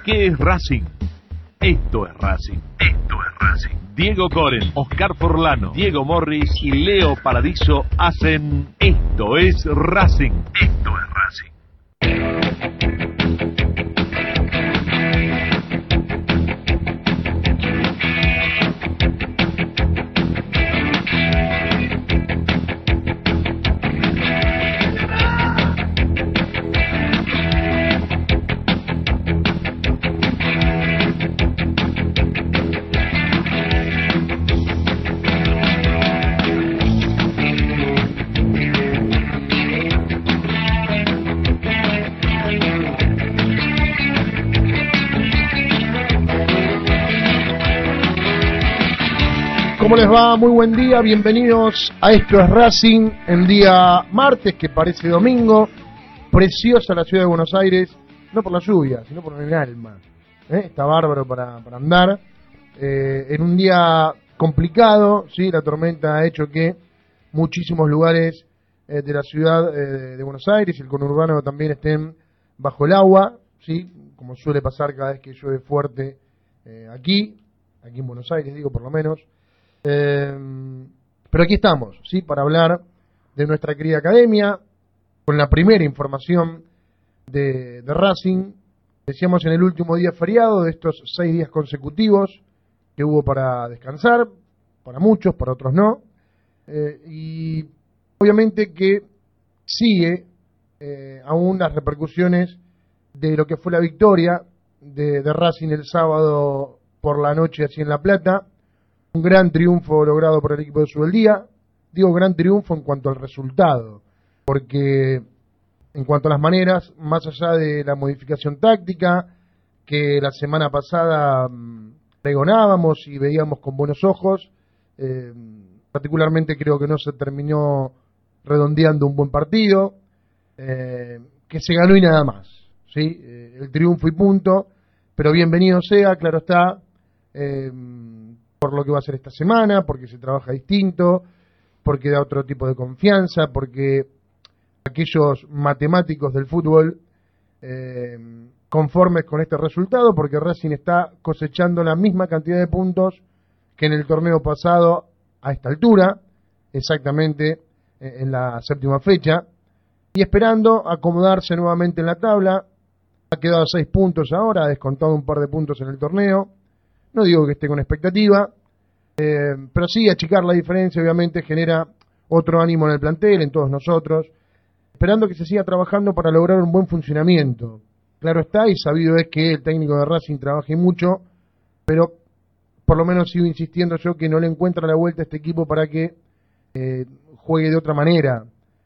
¿Qué es Racing? Esto es Racing. Esto es Racing. Diego Coren, Oscar Forlano, Diego Morris y Leo Paradiso hacen Esto es Racing. Esto es Racing. ¿Cómo les va? Muy buen día, bienvenidos a Esto es Racing, en día martes, que parece domingo. Preciosa la ciudad de Buenos Aires, no por la lluvia, sino por el alma. Está bárbaro para andar. En un día complicado, ¿sí? La tormenta ha hecho que muchísimos lugares de la ciudad de Buenos Aires y el conurbano también estén bajo el agua, ¿sí? Como suele pasar cada vez que llueve fuerte aquí en Buenos Aires, digo, por lo menos. Pero aquí estamos, ¿sí? Para hablar de nuestra querida academia, con la primera información de Racing. Decíamos en el último día feriado de estos 6 días consecutivos que hubo para descansar, para muchos, para otros no. Y obviamente que sigue aún las repercusiones de lo que fue la victoria de Racing el sábado por la noche así en La Plata. Un gran triunfo logrado por el equipo de Subeldía. Digo gran triunfo en cuanto al resultado, porque en cuanto a las maneras, más allá de la modificación táctica, que la semana pasada pregonábamos y veíamos con buenos ojos, particularmente creo que no se terminó redondeando un buen partido, que se ganó y nada más, ¿sí? El triunfo y punto, pero bienvenido sea, claro está, por lo que va a ser esta semana, porque se trabaja distinto, porque da otro tipo de confianza, porque aquellos matemáticos del fútbol conformes con este resultado, porque Racing está cosechando la misma cantidad de puntos que en el torneo pasado a esta altura, exactamente en la 7ª fecha, y esperando acomodarse nuevamente en la tabla. Ha quedado a 6 puntos ahora, ha descontado un par de puntos en el torneo. No digo que esté con expectativa, pero sí achicar la diferencia obviamente genera otro ánimo en el plantel, en todos nosotros, esperando que se siga trabajando para lograr un buen funcionamiento. Claro está, y sabido es que el técnico de Racing trabaje mucho, pero por lo menos sigo insistiendo yo que no le encuentra la vuelta a este equipo para que juegue de otra manera,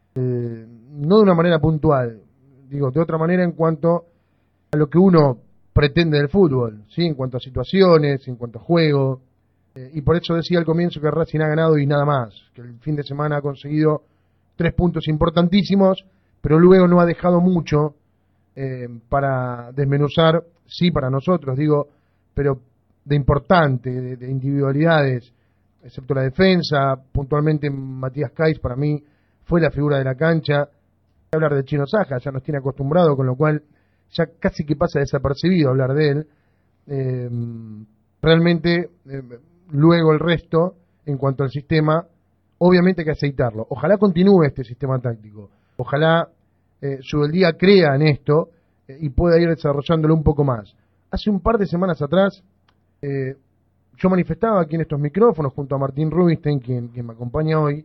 no de una manera puntual, digo, de otra manera en cuanto a lo que uno pretende del fútbol, ¿sí? En cuanto a situaciones, en cuanto a juego, y por eso decía al comienzo que Racing ha ganado y nada más, que el fin de semana ha conseguido 3 puntos importantísimos, pero luego no ha dejado mucho para desmenuzar, sí, para nosotros, digo, pero de importante, de individualidades, excepto la defensa. Puntualmente Matías Cais para mí fue la figura de la cancha. Hablar de Chino Saja ya nos tiene acostumbrado, con lo cual ya casi que pasa desapercibido hablar de él. Realmente luego el resto, en cuanto al sistema, obviamente hay que aceitarlo. Ojalá continúe este sistema táctico, ojalá Subeldía crea en esto y pueda ir desarrollándolo un poco más. Hace un par de semanas atrás yo manifestaba aquí en estos micrófonos junto a Martín Rubinstein, quien me acompaña hoy,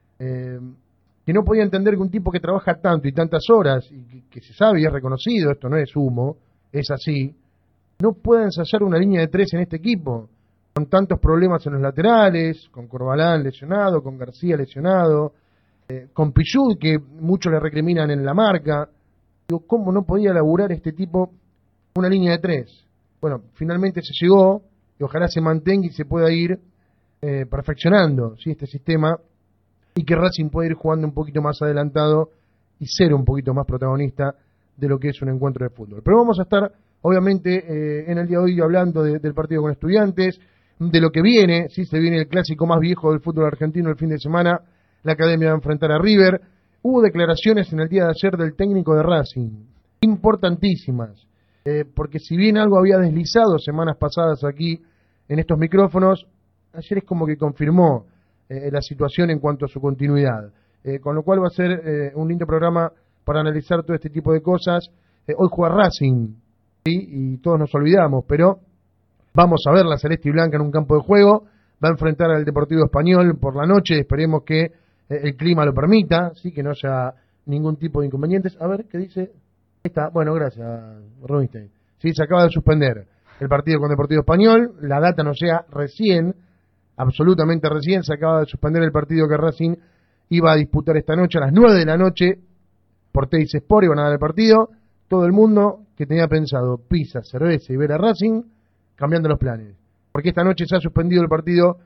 que no podía entender que un tipo que trabaja tanto y tantas horas, y que se sabe y es reconocido, esto no es humo, es así, no pueda ensayar una línea de 3 en este equipo, con tantos problemas en los laterales, con Corbalán lesionado, con García lesionado, con Pichud, que muchos le recriminan en la marca. Digo, ¿cómo no podía laburar este tipo una línea de 3? Bueno, finalmente se llegó, y ojalá se mantenga y se pueda ir perfeccionando, ¿sí? Este sistema, y que Racing pueda ir jugando un poquito más adelantado y ser un poquito más protagonista de lo que es un encuentro de fútbol. Pero vamos a estar, obviamente, en el día de hoy hablando del partido con Estudiantes, de lo que viene, ¿sí? Se viene el clásico más viejo del fútbol argentino el fin de semana. La academia va a enfrentar a River. Hubo declaraciones en el día de ayer del técnico de Racing, importantísimas. porque si bien algo había deslizado semanas pasadas aquí en estos micrófonos, ayer es como que confirmó la situación en cuanto a su continuidad. Con lo cual va a ser un lindo programa para analizar todo este tipo de cosas. Hoy juega Racing, ¿sí? Y todos nos olvidamos, pero vamos a ver la celeste y blanca en un campo de juego. Va a enfrentar al Deportivo Español por la noche. Esperemos que el clima lo permita, ¿sí? Que no haya ningún tipo de inconvenientes. A ver, ¿qué dice? Ahí está. Bueno, gracias, Rubinstein. Sí, se acaba de suspender el partido con Deportivo Español. La data no sea recién, absolutamente recién. Se acaba de suspender el partido que Racing iba a disputar esta noche a las 9 de la noche por Teis Sport. Iban a dar el partido. Todo el mundo que tenía pensado pizza, cerveza y ver a Racing, cambiando los planes. Porque esta noche se ha suspendido el partido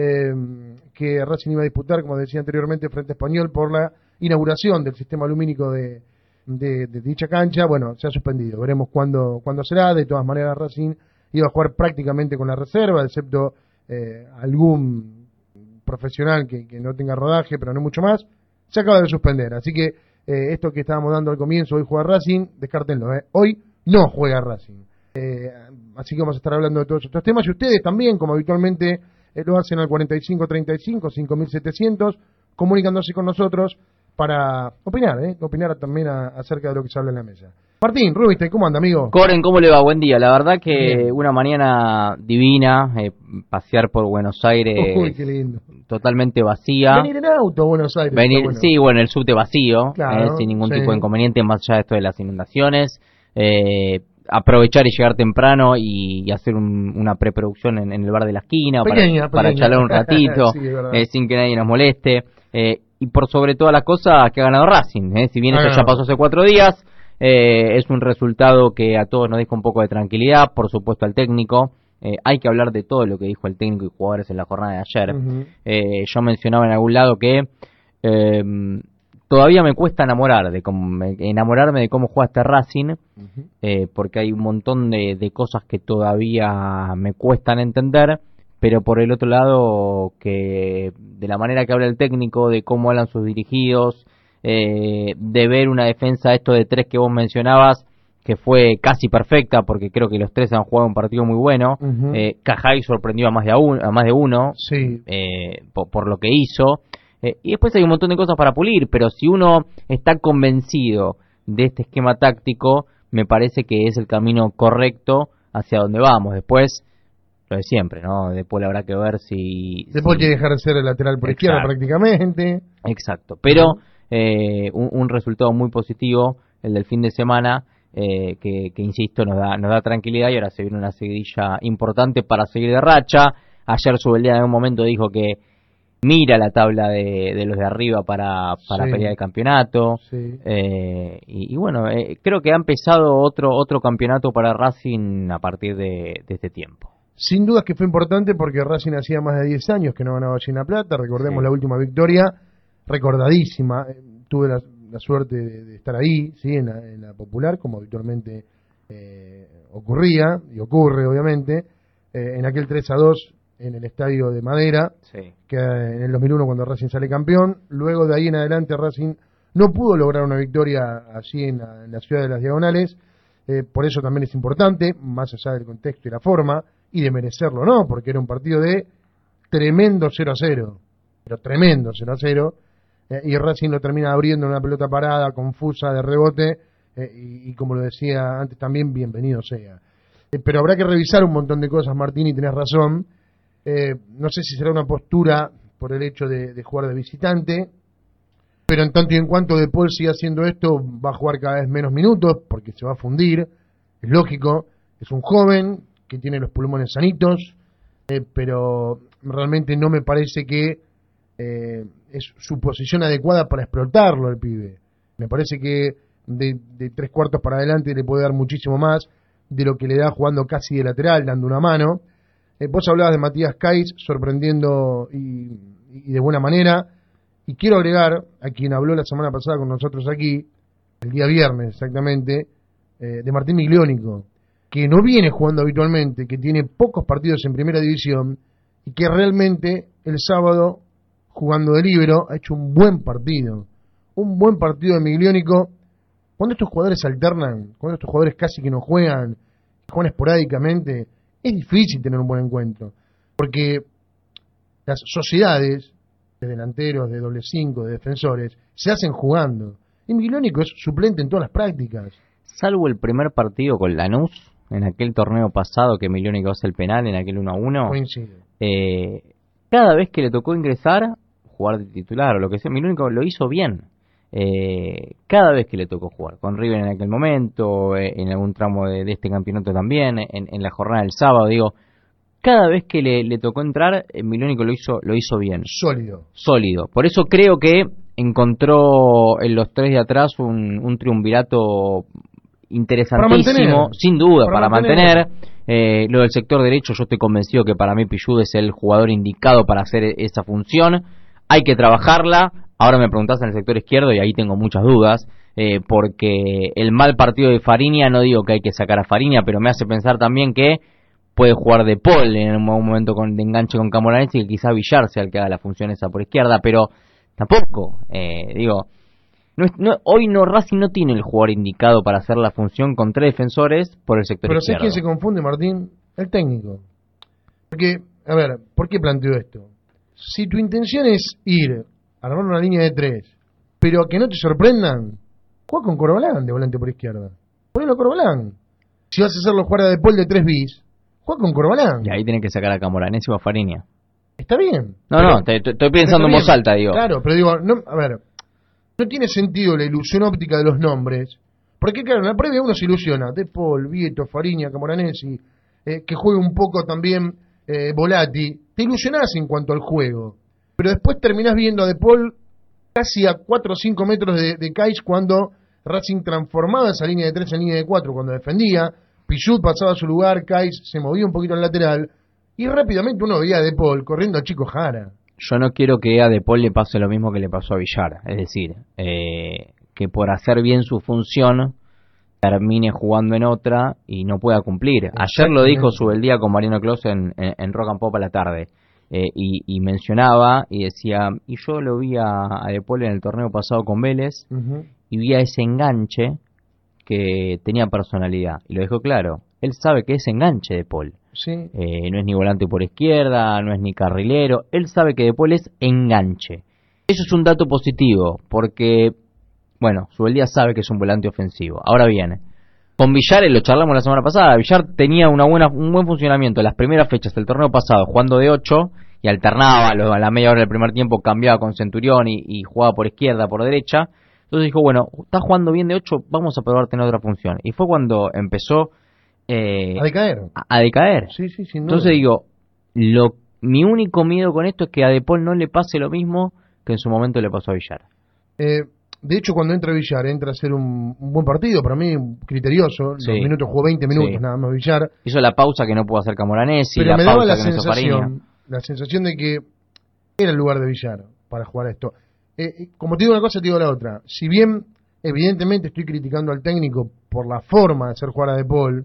que Racing iba a disputar, como decía anteriormente, frente a Español por la inauguración del sistema lumínico de dicha cancha. Bueno, se ha suspendido. Veremos cuándo será. De todas maneras, Racing iba a jugar prácticamente con la reserva, excepto algún profesional que no tenga rodaje, pero no mucho más. Se acaba de suspender. Así que esto que estábamos dando al comienzo, hoy juega Racing, descártenlo. Hoy no juega Racing. Así que vamos a estar hablando de todos estos temas. Y ustedes también, como habitualmente lo hacen al 4535 5700, comunicándose con nosotros para opinar, opinar también acerca de lo que se habla en la mesa. Martín, Rubinstein, ¿cómo anda, amigo? Coren, ¿cómo le va? Buen día. La verdad que Bien. una mañana divina, pasear por Buenos Aires. Uy, qué lindo. Totalmente vacía. Venir en auto a Buenos Aires. Bueno. Sí, bueno, el subte vacío, Claro, sin ningún sí. tipo de inconveniente, más allá de esto de las inundaciones. Aprovechar y llegar temprano y hacer una preproducción en el bar de la esquina Pequeña. para charlar un ratito, Sí, es verdad. sin que nadie nos moleste. Y por sobre todas las cosas que ha ganado Racing. Si bien eso ya pasó hace 4 días, es un resultado que a todos nos deja un poco de tranquilidad, por supuesto al técnico. Hay que hablar de todo lo que dijo el técnico y jugadores en la jornada de ayer. Uh-huh. Yo mencionaba en algún lado que todavía me cuesta enamorarme de cómo juega este Racing, porque hay un montón de cosas que todavía me cuestan entender, pero por el otro lado, que de la manera que habla el técnico, de cómo hablan sus dirigidos, de ver una defensa, esto de 3 que vos mencionabas, que fue casi perfecta, porque creo que los 3 han jugado un partido muy bueno. Uh-huh. Cajay sorprendió a más de uno, Sí. por lo que hizo. Y después hay un montón de cosas para pulir, pero si uno está convencido de este esquema táctico, me parece que es el camino correcto hacia donde vamos. Después, lo de siempre, ¿no? Después habrá que ver si... Después quiere dejar de ser el lateral por izquierda prácticamente. Exacto, pero un resultado muy positivo, el del fin de semana, que insisto, nos da tranquilidad, y ahora se viene una seguidilla importante para seguir de racha. Ayer Subeldía en un momento dijo que mira la tabla de los de arriba para pelear el campeonato. Sí. Y bueno, creo que ha empezado otro campeonato para Racing a partir de este tiempo. Sin dudas que fue importante porque Racing hacía más de 10 años que no ganaba allí en La Plata. Recordemos la última victoria, recordadísima. Tuve la suerte de estar ahí, ¿sí? en la Popular, como habitualmente ocurría, y ocurre obviamente, en aquel 3-2 en el Estadio de Madera, que en el 2001 cuando Racing sale campeón. Luego de ahí en adelante Racing no pudo lograr una victoria allí en la ciudad de las Diagonales. Por eso también es importante, más allá del contexto y la forma, y de merecerlo, ¿no? Porque era un partido de tremendo 0-0, pero tremendo 0-0, y Racing lo termina abriendo en una pelota parada, confusa, de rebote, y como lo decía antes también, bienvenido sea. Pero habrá que revisar un montón de cosas, Martín, y tenés razón. No sé si será una postura por el hecho de jugar de visitante, pero en tanto y en cuanto De Paul siga haciendo esto, va a jugar cada vez menos minutos, porque se va a fundir, es lógico, es un joven que tiene los pulmones sanitos, pero realmente no me parece que es su posición adecuada para explotarlo el pibe. Me parece que de 3/4 para adelante le puede dar muchísimo más de lo que le da jugando casi de lateral, dando una mano. Vos hablabas de Matías Cais sorprendiendo y de buena manera, y quiero agregar a quien habló la semana pasada con nosotros aquí, el día viernes exactamente, de Martín Migliónico, que no viene jugando habitualmente, que tiene pocos partidos en primera división, y que realmente el sábado, jugando de líbero, ha hecho un buen partido de Migliónico, cuando estos jugadores alternan, cuando estos jugadores casi que no juegan esporádicamente, es difícil tener un buen encuentro. Porque las sociedades de delanteros, de doble 5, de defensores, se hacen jugando. Y Milónico es suplente en todas las prácticas. Salvo el primer partido con Lanús, en aquel torneo pasado que Milónico hace el penal, en aquel 1-1. Coincido. Cada vez que le tocó ingresar, jugar de titular o lo que sea, Milónico lo hizo bien. Cada vez que le tocó jugar, con River en aquel momento, en algún tramo de este campeonato también, en la jornada del sábado, digo, cada vez que le tocó entrar, Milónico lo hizo bien. Sólido. Por eso creo que encontró en los tres de atrás un triunvirato interesantísimo, sin duda, para mantener. Lo del sector derecho, yo estoy convencido que para mí Pichud es el jugador indicado para hacer esa función. Hay que trabajarla. Ahora me preguntás en el sector izquierdo y ahí tengo muchas dudas, porque el mal partido de Fariña, no digo que hay que sacar a Fariña, pero me hace pensar también que puede jugar De Paul en un momento de enganche con Camoranesi, que quizá Villar sea el que haga la función esa por izquierda, pero tampoco, hoy Racing no tiene el jugador indicado para hacer la función con tres defensores por el sector izquierdo. Pero ¿sabes quién se confunde, Martín? El técnico. Porque, a ver, ¿por qué planteo esto? Si tu intención es ir a armar una línea de 3, pero que no te sorprendan, juega con Corbalán de volante por izquierda. Ponelo a Corbalán. Si vas a hacerlo jugar a De Paul de 3 bis, juega con Corbalán. Y ahí tenés que sacar a Camoranesi o a Fariña. Está bien. Estoy pensando en voz alta, digo. Claro, pero digo, no, a ver, no tiene sentido la ilusión óptica de los nombres, porque claro, en la previa uno se ilusiona, De Paul, Vieto, Fariña, Camoranesi, que juegue un poco también Volati, te ilusionás en cuanto al juego, pero después terminás viendo a De Paul casi a 4 o 5 metros de Kais cuando Racing transformaba esa línea de 3 en línea de 4, cuando defendía, Pichud pasaba a su lugar, Kais se movía un poquito al lateral, y rápidamente uno veía a De Paul corriendo a Chico Jara. Yo no quiero que a De Paul le pase lo mismo que le pasó a Villar, es decir, que por hacer bien su función termine jugando en otra y no pueda cumplir. Ayer lo dijo Subeldía con Mariano Clos en Rock and Pop a la tarde, y mencionaba y decía, y yo lo vi a De Paul en el torneo pasado con Vélez, y vi a ese enganche que tenía personalidad, y lo dejó claro, él sabe que ese enganche De Paul. Sí. No es ni volante por izquierda, no es ni carrilero, él sabe que De Paul es enganche. Eso es un dato positivo, porque, bueno, Subeldía sabe que es un volante ofensivo. Ahora bien, con Villar, lo charlamos la semana pasada, Villar tenía un buen funcionamiento en las primeras fechas del torneo pasado, jugando de 8, y alternaba, a la media hora del primer tiempo cambiaba con Centurión y jugaba por izquierda, por derecha. Entonces dijo, bueno, está jugando bien de 8, vamos a probarte en otra función. Y fue cuando empezó a decaer. A decaer. Sí, sin duda. Entonces digo, mi único miedo con esto es que a De Paul no le pase lo mismo que en su momento le pasó a Villar. De hecho, cuando entra Villar, entra a hacer un buen partido, para mí criterioso. Sí. Los minutos jugó 20 minutos Sí. nada más Villar. Hizo la pausa que no pudo hacer Camoranesi, Pero la me pausa daba que no hizo Fariña. la sensación de que era el lugar de Villar para jugar esto. Como te digo una cosa, te digo la otra. Si bien, evidentemente, estoy criticando al técnico por la forma de hacer jugar a De Paul,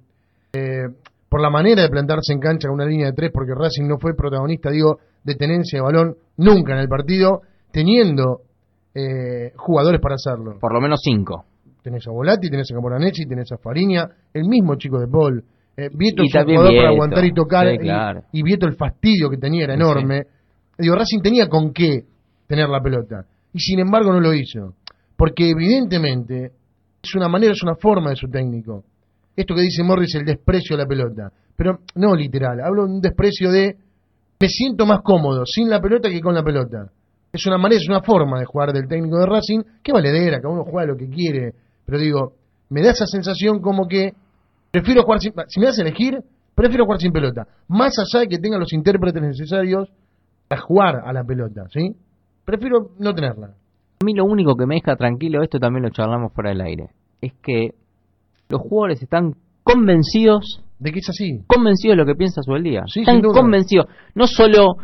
por la manera de plantarse en cancha con una línea de 3, porque Racing no fue protagonista, digo, de tenencia de balón nunca en el partido, teniendo jugadores para hacerlo. Por lo menos 5. Tenés a Volati, tenés a Camoranesi, tenés a Fariña, el mismo chico De Paul. Vieto Y es un también jugador para Vieto. aguantar y tocar, Sí, claro. y Vieto el fastidio que tenía era enorme. Digo, Racing tenía con qué tener la pelota, y sin embargo no lo hizo, porque evidentemente es una manera, es una forma de su técnico. Esto que dice Morris, el desprecio a la pelota, pero no literal, hablo de un desprecio de me siento más cómodo sin la pelota que con la pelota. Es una manera, es una forma de jugar del técnico de Racing, que valedera, cada uno juega lo que quiere, pero digo, me da esa sensación como que prefiero jugar sin, si me das a elegir, prefiero jugar sin pelota, más allá de que tenga los intérpretes necesarios para jugar a la pelota, ¿sí? Prefiero no tenerla. A mí lo único que me deja tranquilo, esto también lo charlamos fuera del aire, es que los jugadores están convencidos de que es así, convencidos de lo que piensa Subeldía. Sí, están convencidos, no solo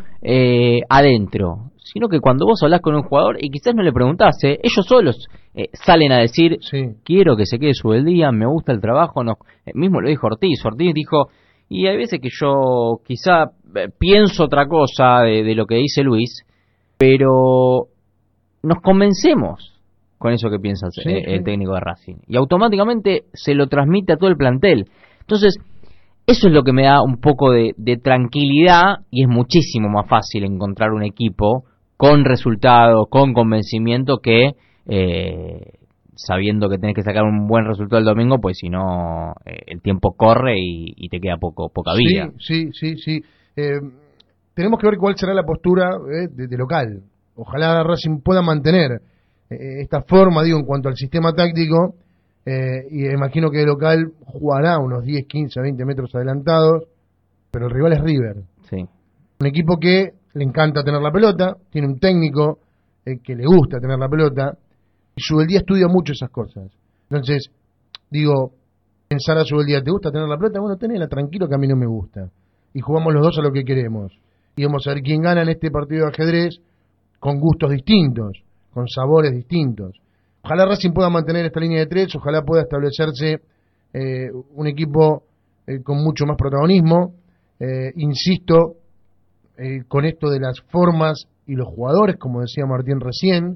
adentro, sino que cuando vos hablás con un jugador y quizás no le preguntás, ellos solos salen a decir, quiero que se quede Subeldía, me gusta el trabajo. No, mismo lo dijo Ortiz dijo, y hay veces que yo quizá pienso otra cosa de lo que dice Luis, pero nos convencemos con eso que piensa el técnico de Racing. Y automáticamente se lo transmite a todo el plantel. Entonces, eso es lo que me da un poco de tranquilidad, y es muchísimo más fácil encontrar un equipo con resultados, con convencimiento, que sabiendo que tenés que sacar un buen resultado el domingo, pues si no, el tiempo corre y te queda poca vida. Sí. Tenemos que ver cuál será la postura de local. Ojalá Racing pueda mantener esta forma, digo, en cuanto al sistema táctico, y imagino que de local jugará unos 10, 15, 20 metros adelantados, pero el rival es River. Sí. Un equipo que le encanta tener la pelota, tiene un técnico que le gusta tener la pelota, y Subeldía estudia mucho esas cosas. Entonces, digo, pensar a Subeldía, ¿te gusta tener la pelota? Bueno, tenela, tranquilo, que a mí no me gusta. Y jugamos los dos a lo que queremos. Y vamos a ver quién gana en este partido de ajedrez con gustos distintos, con sabores distintos. Ojalá Racing pueda mantener esta línea de tres, ojalá pueda establecerse un equipo con mucho más protagonismo. Insisto, con esto de las formas y los jugadores, como decía Martín recién,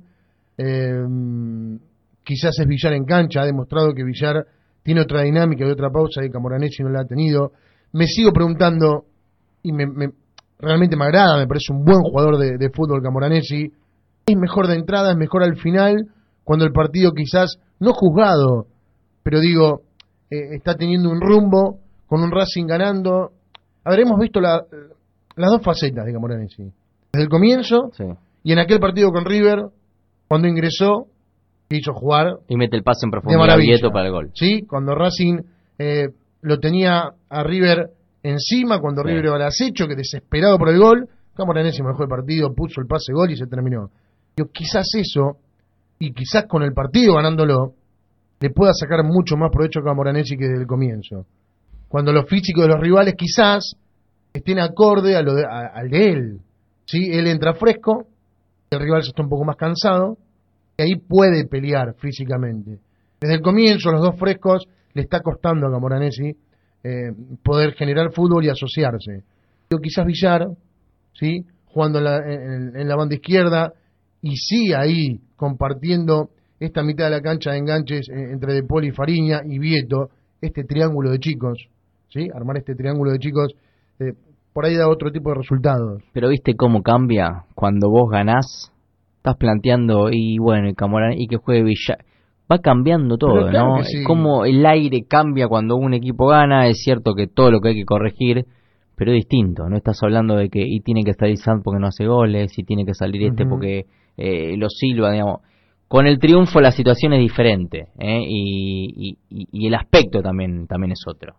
quizás es Villar en cancha, ha demostrado que Villar tiene otra dinámica y otra pausa que Camoranesi no la ha tenido. Me sigo preguntando, y realmente me agrada, me parece un buen jugador de fútbol Camoranesi, es mejor de entrada, es mejor al final, cuando el partido quizás, no juzgado, pero digo, está teniendo un rumbo, con un Racing ganando. A ver, hemos visto las dos facetas de Camoranesi, desde el comienzo, Sí. y en aquel partido con River, cuando ingresó, hizo jugar Y mete el pase en de profundidad maravilla, Vieto para el gol. ¿sí? Cuando Racing lo tenía a River encima, cuando Sí. River iba al acecho, que desesperado por el gol, Camoranesi manejó el partido, puso el pase gol y se terminó. Yo, quizás eso, y quizás con el partido ganándolo, le pueda sacar mucho más provecho a Camoranesi que desde el comienzo. Cuando los físicos de los rivales quizás estén acorde al de él. ¿Sí? Él entra fresco, el rival se está un poco más cansado, y ahí puede pelear físicamente. Desde el comienzo, los dos frescos, le está costando a Camoranesi poder generar fútbol y asociarse. Yo, quizás Villar, ¿sí? Jugando en la banda izquierda, y sí ahí compartiendo esta mitad de la cancha de enganches entre De Paul y Fariña y Vieto, este triángulo de chicos, ¿sí? Armar este triángulo de chicos, por ahí da otro tipo de resultados. Pero viste cómo cambia cuando vos ganás, estás planteando, y bueno, el Camoranesi, y que juegue Villar. Va cambiando todo, Pero claro ¿no? que sí. Cómo el aire cambia cuando un equipo gana. Es cierto que todo lo que hay que corregir, pero es distinto. No estás hablando de que y tiene que salir Sanz porque no hace goles, y tiene que salir porque lo silba, digamos. Con el triunfo la situación es diferente, y el aspecto también es otro.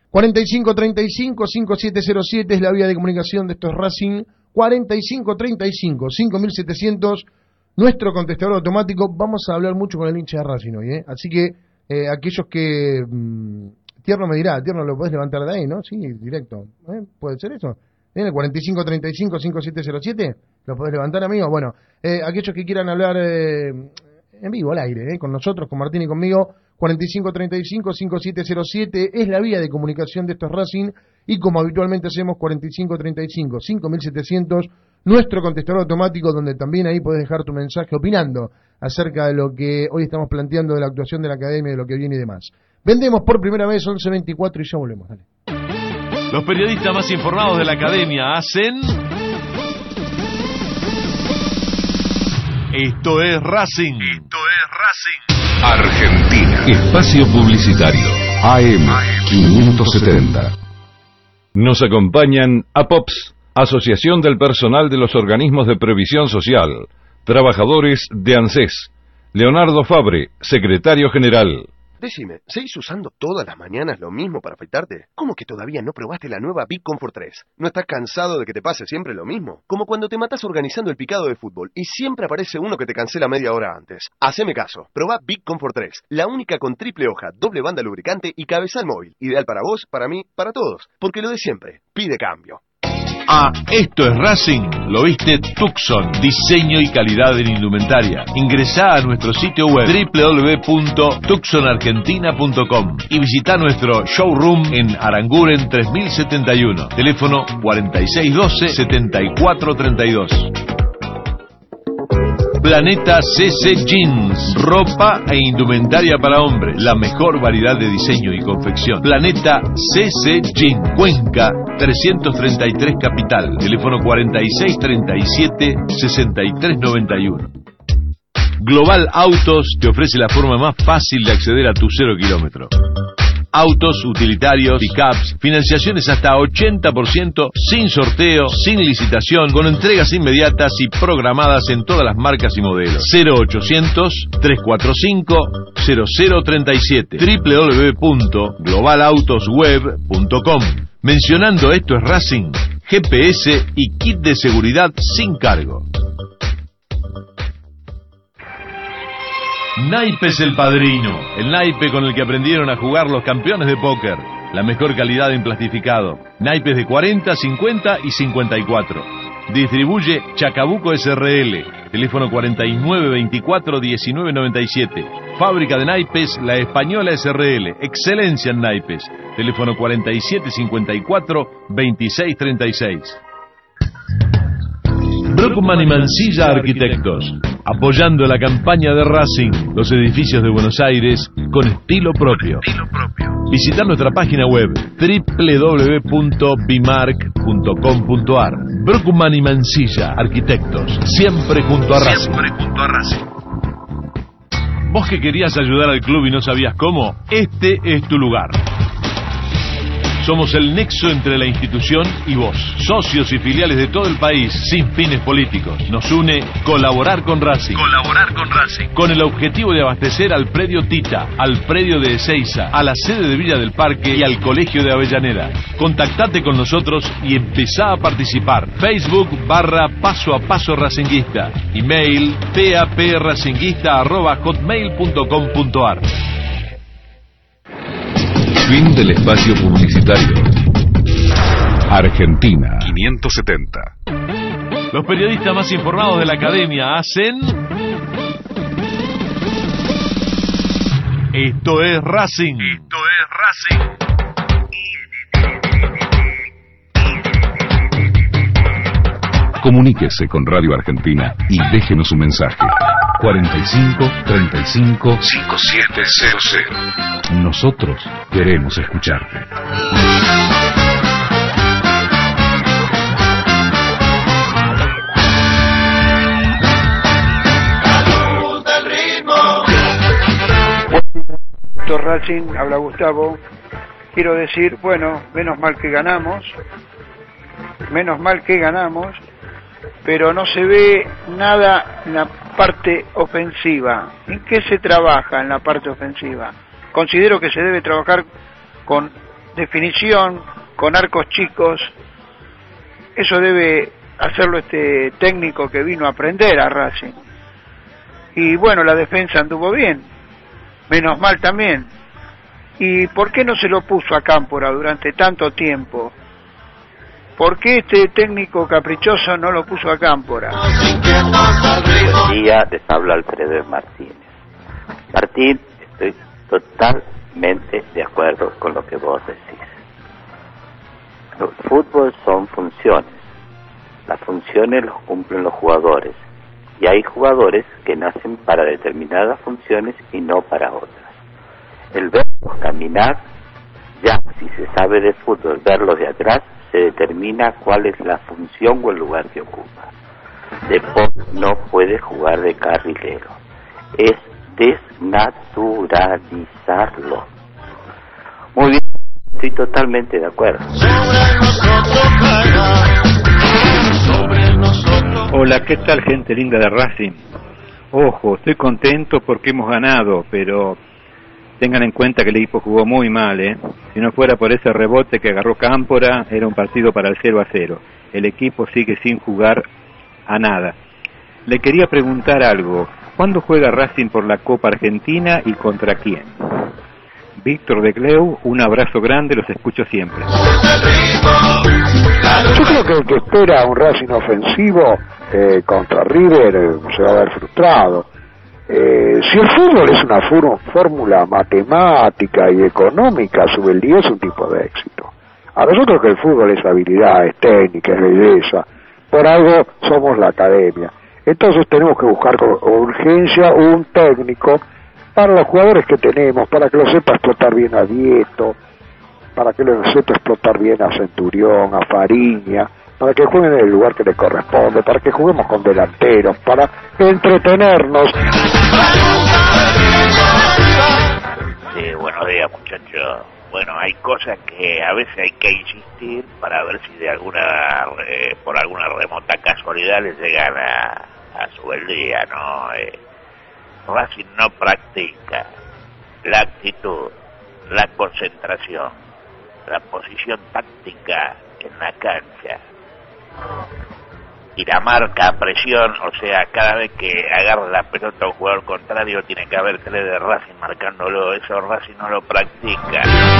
4535-5707 es la vía de comunicación de estos Racing. 4535-5700, nuestro contestador automático. Vamos a hablar mucho con el hincha de Racing hoy, Así que aquellos que... Tierno me dirá, Tierno, lo podés levantar de ahí, ¿no? Sí, directo. ¿Puede ser eso? ¿En el 4535-5707? ¿Lo podés levantar, amigo? Bueno, aquellos que quieran hablar en vivo, al aire, con nosotros, con Martín y conmigo, 4535-5707 es la vía de comunicación de estos Racing, y como habitualmente hacemos, 4535-5700, nuestro contestador automático, donde también ahí podés dejar tu mensaje opinando acerca de lo que hoy estamos planteando, de la actuación de la academia, de lo que viene y demás. Vendemos por primera vez 11:24 y ya volvemos, dale. Los periodistas más informados de la academia hacen... Esto es Racing. Esto es Racing. Argentina. Espacio Publicitario. AM 570. Nos acompañan APOPS, Asociación del Personal de los Organismos de Previsión Social, trabajadores de ANSES. Leonardo Fabre, secretario general. Decime, ¿seguís usando todas las mañanas lo mismo para afeitarte? ¿Cómo que todavía no probaste la nueva Big Comfort 3? ¿No estás cansado de que te pase siempre lo mismo? Como cuando te matás organizando el picado de fútbol y siempre aparece uno que te cancela media hora antes. Haceme caso, probá Big Comfort 3, la única con triple hoja, doble banda lubricante y cabezal móvil. Ideal para vos, para mí, para todos. Porque lo de siempre, pide cambio. Esto es Racing, lo viste Tucson, diseño y calidad en indumentaria. Ingresá a nuestro sitio web www.tucsonargentina.com y visita nuestro showroom en Aranguren 3071, teléfono 4612-7432. Planeta CC Jeans, ropa e indumentaria para hombres. La mejor variedad de diseño y confección. Planeta CC Jeans, Cuenca 333 Capital. Teléfono 4637-6391. Global Autos te ofrece la forma más fácil de acceder a tu 0 kilómetro. Autos, utilitarios, pickups, financiaciones hasta 80%, sin sorteo, sin licitación, con entregas inmediatas y programadas en todas las marcas y modelos. 0800-345-0037 www.globalautosweb.com. Mencionando Esto es Racing, GPS y kit de seguridad sin cargo. Naipes El Padrino, el naipe con el que aprendieron a jugar los campeones de póker. La mejor calidad en plastificado. Naipes de 40, 50 y 54. Distribuye Chacabuco SRL. Teléfono 4924-1997. Fábrica de naipes La Española SRL. Excelencia en naipes. Teléfono 4754-2636. Brockman y Mansilla Arquitectos, apoyando la campaña de Racing, los edificios de Buenos Aires con estilo propio. Visita nuestra página web www.bimark.com.ar. Brockman y Mansilla Arquitectos, siempre junto a Racing. ¿Vos que querías ayudar al club y no sabías cómo? Este es tu lugar. Somos el nexo entre la institución y vos, socios y filiales de todo el país, sin fines políticos. Nos une colaborar con Racing. Con el objetivo de abastecer al predio Tita, al predio de Ezeiza, a la sede de Villa del Parque y al colegio de Avellaneda. Contactate con nosotros y empezá a participar. Facebook /Paso a Paso Racinguista. Email papracinguista@hotmail.com.ar. Fin del espacio publicitario. Argentina 570. Los periodistas más informados de la academia hacen... Esto es Racing. Comuníquese con Radio Argentina y déjenos un mensaje. 45 35 5700. Nosotros queremos escucharte. Racing, habla Gustavo. Quiero decir, bueno, menos mal que ganamos, pero no se ve nada en la parte ofensiva. ¿En qué se trabaja en la parte ofensiva? Considero que se debe trabajar con definición, con arcos chicos. Eso debe hacerlo este técnico que vino a aprender a Racing. Y bueno, la defensa anduvo bien, menos mal también. ¿Y por qué no se lo puso a Cámpora durante tanto tiempo? ¿Por qué este técnico caprichoso no lo puso a Cámpora? Buen día, les habla Alfredo Martínez. Martín, estoy totalmente de acuerdo con lo que vos decís. El fútbol son funciones. Las funciones las cumplen los jugadores. Y hay jugadores que nacen para determinadas funciones y no para otras. El verlos caminar, ya si se sabe de fútbol, verlos de atrás, se determina cuál es la función o el lugar que ocupa. De Paul no puede jugar de carrilero. Es desnaturalizarlo. Muy bien, estoy totalmente de acuerdo. Hola, ¿qué tal, gente linda de Racing? Ojo, estoy contento porque hemos ganado, pero tengan en cuenta que el equipo jugó muy mal, ¿eh? Si no fuera por ese rebote que agarró Cámpora, era un partido para el 0-0. El equipo sigue sin jugar a nada. Le quería preguntar algo. ¿Cuándo juega Racing por la Copa Argentina y contra quién? Víctor de Cleu, un abrazo grande, los escucho siempre. Yo creo que el que espera un Racing ofensivo contra River se va a ver frustrado. Si el fútbol es una fórmula matemática y económica, Subeldía es un tipo de éxito. Ahora yo creo que el fútbol es habilidad, es técnica, es belleza. Por algo somos la academia. Entonces tenemos que buscar con urgencia un técnico para los jugadores que tenemos, para que lo sepa explotar bien a Dieto, para que lo sepa explotar bien a Centurión, a Fariña, para que jueguen en el lugar que le corresponde, para que juguemos con delanteros, para entretenernos. Sí, buenos días, muchachos. Bueno, hay cosas que a veces hay que insistir para ver si de por alguna remota casualidad les llegan a su bel día, ¿no? Racing no practica la actitud, la concentración, la posición táctica en la cancha y la marca a presión, o sea, cada vez que agarra la pelota a un jugador contrario tiene que haber 3 de Racing marcándolo. Eso Racing no lo practica.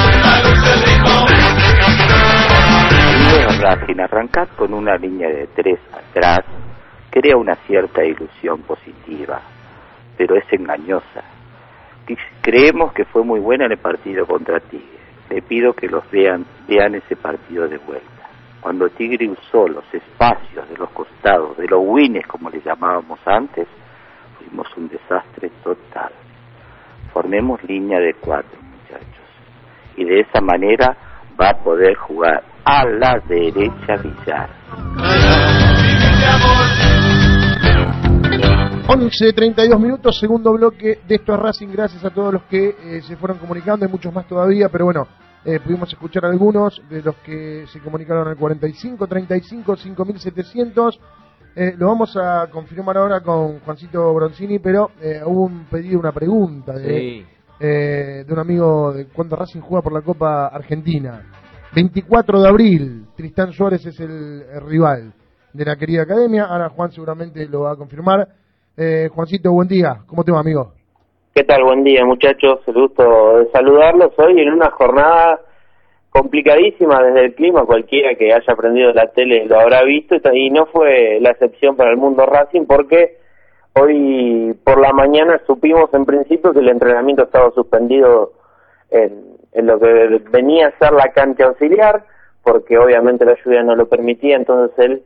Racing, arrancar con una línea de 3 atrás crea una cierta ilusión positiva, pero es engañosa. Creemos que fue muy buena en el partido contra Tigre. Le pido que los vean ese partido de vuelta. Cuando Tigre usó los espacios de los costados, de los wings como le llamábamos antes, fuimos un desastre total. Formemos línea de 4, muchachos, y de esa manera va a poder jugar a la derecha Villar. 11:32 minutos, segundo bloque de Esto es Racing. Gracias a todos los que se fueron comunicando, hay muchos más todavía, pero bueno, pudimos escuchar algunos de los que se comunicaron al 45-35-5700. Lo vamos a confirmar ahora con Juancito Bronzini, pero hubo un pedido, una pregunta de un amigo de cuándo Racing juega por la Copa Argentina. 24 de abril, Tristán Suárez es el rival de la querida academia. Ahora Juan seguramente lo va a confirmar. Juancito, buen día. ¿Cómo te va, amigo? ¿Qué tal? Buen día, muchachos. El gusto de saludarlos hoy en una jornada complicadísima desde el clima. Cualquiera que haya prendido la tele lo habrá visto, y no fue la excepción para el mundo Racing, porque hoy por la mañana supimos en principio que el entrenamiento estaba suspendido en lo que venía a ser la cancha auxiliar, porque obviamente la lluvia no lo permitía. Entonces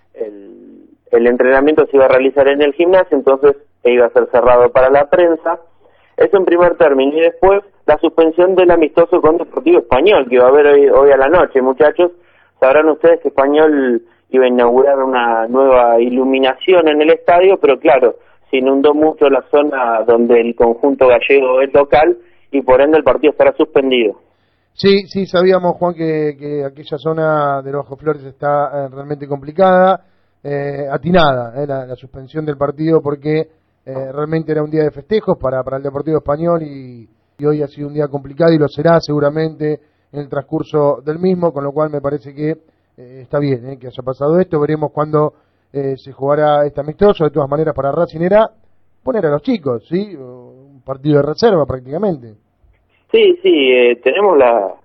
el entrenamiento se iba a realizar en el gimnasio, entonces iba a ser cerrado para la prensa. Eso en primer término, y después la suspensión del amistoso con Deportivo Español, que va a haber hoy a la noche, muchachos. Sabrán ustedes que Español iba a inaugurar una nueva iluminación en el estadio, pero claro, se inundó mucho la zona donde el conjunto gallego es local, y por ende el partido estará suspendido. Sí, sabíamos, Juan, que aquella zona de los Bajo Flores está realmente complicada, atinada, la suspensión del partido, porque realmente era un día de festejos para el Deportivo Español, y hoy ha sido un día complicado y lo será seguramente en el transcurso del mismo, con lo cual me parece que está bien que haya pasado esto. Veremos cuándo se jugará este amistoso. De todas maneras, para Racing era poner a los chicos, ¿sí? Un partido de reserva prácticamente. Sí, tenemos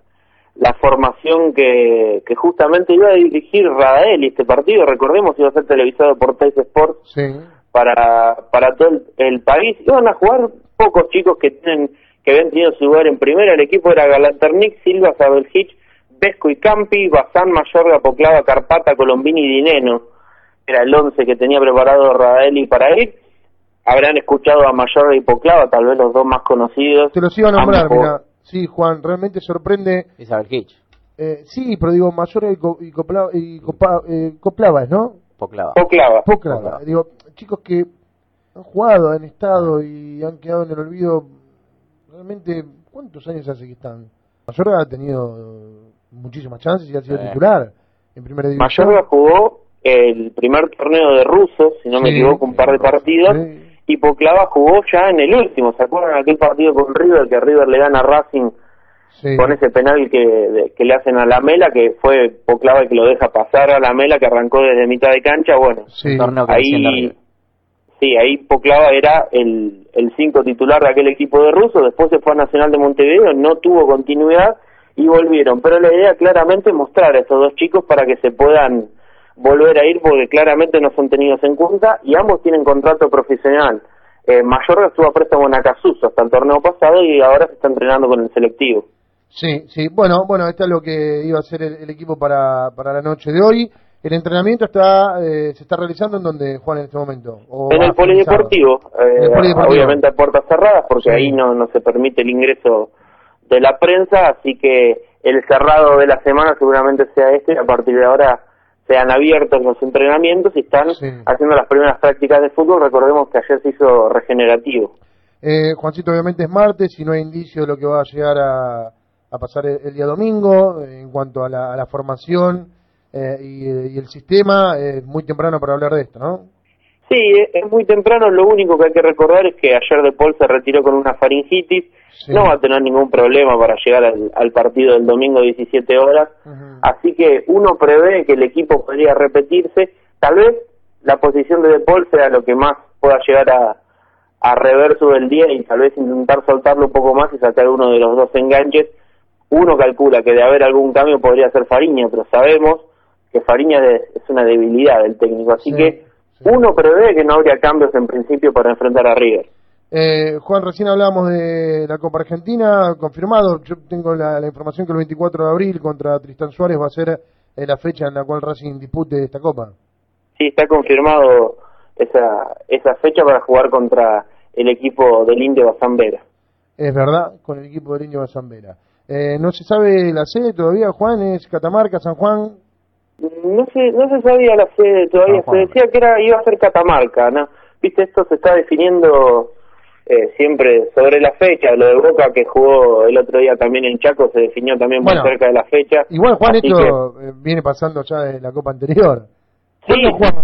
la formación que justamente iba a dirigir Radaeli este partido. Recordemos, iba a ser televisado por Teis Sports. Sí. Para todo el país. Iban a jugar pocos chicos que habían tenido su lugar en primera. El equipo era Galanternic, Silva, Sabelhich, Vesco y Campi, Bazán, Mayorga, Poclava, Carpata, Colombini y Dineno. Era el 11 que tenía preparado Radaeli para ir. Habrán escuchado a Mayorga y Poclava, tal vez los dos más conocidos. Te los iba a nombrar, mira. Sí, Juan, realmente sorprende. Y Sabelhich. Sí, pero digo, Mayorga y Coplava, ¿no? Poclava. Digo, chicos que han jugado, han estado y han quedado en el olvido. Realmente, ¿cuántos años hace que están? Mayorga ha tenido muchísimas chances y ha sido titular en primera división. Mayorga jugó el primer torneo de rusos, si no me equivoco, un par de partidos, y Poclava jugó ya en el último. ¿Se acuerdan aquel partido con River, que River le gana a Racing con ese penal que le hacen a Lamela, que fue Poclava el que lo deja pasar a Lamela, que arrancó desde mitad de cancha? Bueno, ahí Poclava era el 5 titular de aquel equipo de ruso. Después se fue a Nacional de Montevideo, no tuvo continuidad y volvieron. Pero la idea claramente es mostrar a estos dos chicos para que se puedan volver a ir, porque claramente no son tenidos en cuenta y ambos tienen contrato profesional. Mayorga estuvo a préstamo en Acasuso hasta el torneo pasado y ahora se está entrenando con el selectivo. Sí, bueno, esto es lo que iba a ser el equipo para la noche de hoy. El entrenamiento se está realizando en donde, Juan, en este momento. En el polideportivo, obviamente a puertas cerradas, porque Sí. ahí no se permite el ingreso de la prensa, así que el cerrado de la semana seguramente sea y a partir de ahora sean abiertos los entrenamientos y están haciendo las primeras prácticas de fútbol. Recordemos que ayer se hizo regenerativo. Juancito, obviamente es martes y no hay indicio de lo que va a llegar a pasar el día domingo en cuanto a la formación y el sistema. Es muy temprano para hablar de esto, ¿no? Sí, es muy temprano. Lo único que hay que recordar es que ayer De Paul se retiró con una faringitis. Sí. No va a tener ningún problema para llegar al partido del domingo 17 horas. Así que uno prevé que el equipo podría repetirse. Tal vez la posición de De Paul sea lo que más pueda llegar a reverso del día y tal vez intentar soltarlo un poco más y sacar uno de los dos enganches. Uno calcula que de haber algún cambio podría ser Fariña, pero sabemos que Fariña es una debilidad del técnico. Así que uno prevé que no habría cambios en principio para enfrentar a River. Juan, recién hablábamos de la Copa Argentina, confirmado. Yo tengo la información que el 24 de abril contra Tristán Suárez va a ser la fecha en la cual Racing dispute esta Copa. Sí, está confirmado esa fecha para jugar contra el equipo del Indio Bazambera. Es verdad, con el equipo del Indio Bazambera. ¿No se sabe la sede todavía, Juan? ¿Es Catamarca, San Juan? No se sabía la sede todavía. Se decía que iba a ser Catamarca, ¿no? Viste, esto se está definiendo siempre sobre la fecha. Lo de Boca que jugó el otro día también en Chaco se definió también muy cerca de la fecha. Igual, Juan, Así esto viene pasando ya de la Copa anterior. Sí.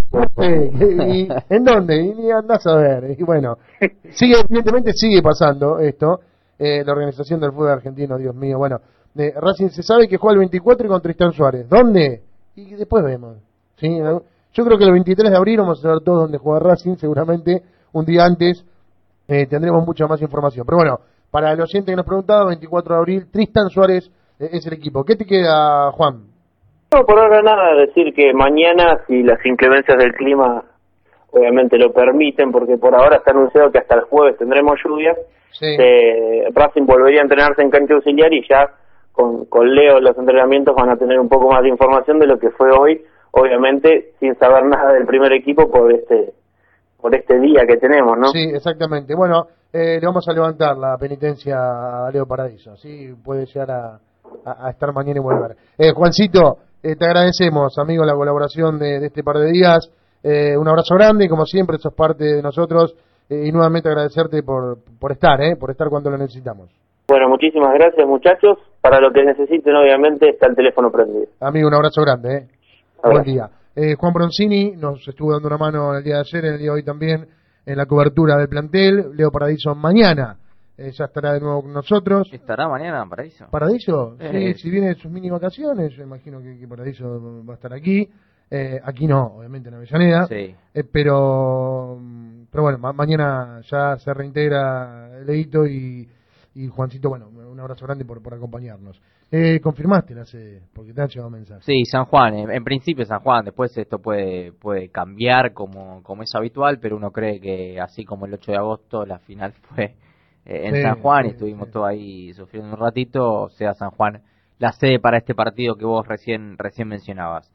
¿Y en dónde? Y andás a ver. Y bueno, evidentemente sigue pasando esto. La organización del fútbol argentino, Dios mío. Bueno, Racing se sabe que juega el 24 y con Tristán Suárez. ¿Dónde? Y después vemos. ¿Sí? Yo creo que el 23 de abril vamos a saber todos dónde juega Racing. Seguramente un día antes tendremos mucha más información. Pero bueno, para el oyente que nos preguntaba, 24 de abril, Tristán Suárez es el equipo. ¿Qué te queda, Juan? No, por ahora nada, decir que mañana, si las inclemencias del clima obviamente lo permiten, porque por ahora está anunciado que hasta el jueves tendremos lluvias, Racing volvería a entrenarse en cancha auxiliar y ya con Leo los entrenamientos van a tener un poco más de información de lo que fue hoy, obviamente sin saber nada del primer equipo por este día que tenemos, ¿no? Sí, exactamente. Bueno, le vamos a levantar la penitencia a Leo Paradiso, ¿sí? Puede llegar a estar mañana y volver. Juancito, te agradecemos, amigo, la colaboración de este par de días. Un abrazo grande, como siempre, sos parte de nosotros. Y nuevamente agradecerte por estar cuando lo necesitamos. Bueno, muchísimas gracias, muchachos. Para lo que necesiten, obviamente, está el teléfono prendido. Amigo, un abrazo grande. Buen día. Juan Bronzini nos estuvo dando una mano el día de ayer, el día de hoy también, en la cobertura del plantel. Leo Paradiso mañana ya estará de nuevo con nosotros. ¿Estará mañana Paradiso? ¿Paradiso? Sí, si viene de sus mini vacaciones, yo imagino que Paradiso va a estar aquí. Aquí no, obviamente en Avellaneda. Sí. Pero bueno, mañana ya se reintegra Leito y Juancito, bueno, un abrazo grande por acompañarnos. ¿Confirmaste la sede? Porque te han llegado mensajes. Sí, San Juan, en principio San Juan, después esto puede cambiar como es habitual, pero uno cree que así como el 8 de agosto la final fue en San Juan y estuvimos todos ahí sufriendo un ratito, sea San Juan la sede para este partido que vos recién mencionabas.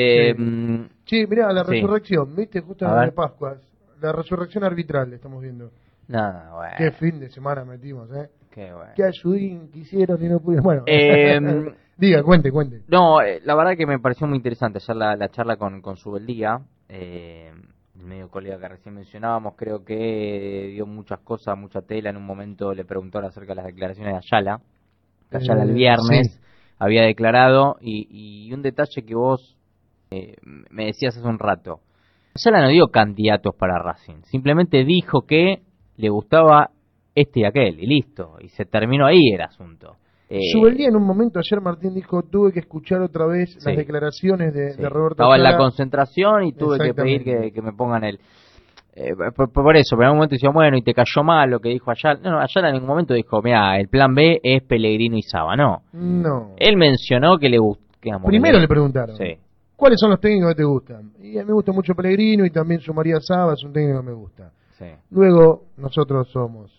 Sí, mirá, la resurrección, ¿viste? Justo en de Pascuas. La resurrección arbitral estamos viendo. No, bueno. Qué fin de semana metimos, Qué bueno. Qué ayudín quisieron y no pudieron. Bueno, diga, cuente. No, la verdad que me pareció muy interesante ayer la charla con Subeldía, el medio colega que recién mencionábamos. Creo que dio muchas cosas, mucha tela. En un momento le preguntaron acerca de las declaraciones de Ayala. Ayala el viernes había declarado y un detalle que vos me decías hace un rato. Ayala no dio candidatos para Racing, simplemente dijo que le gustaba este y aquel, y listo, y se terminó ahí el asunto. Subeldía en un momento, ayer Martín dijo, tuve que escuchar otra vez las declaraciones de Roberto Estaba Ayala. en la concentración y tuve que pedir que me pongan el... por eso, pero en un momento decía, bueno, y te cayó mal lo que dijo Ayala. No, Ayala en ningún momento dijo, mira, el plan B es Pellegrino y Saba, no. Él mencionó que le gustó... Primero le preguntaron, ¿cuáles son los técnicos que te gustan? Y a mí me gusta mucho Pellegrino y también Sumaría Saba, es un técnico que me gusta. Luego, nosotros somos,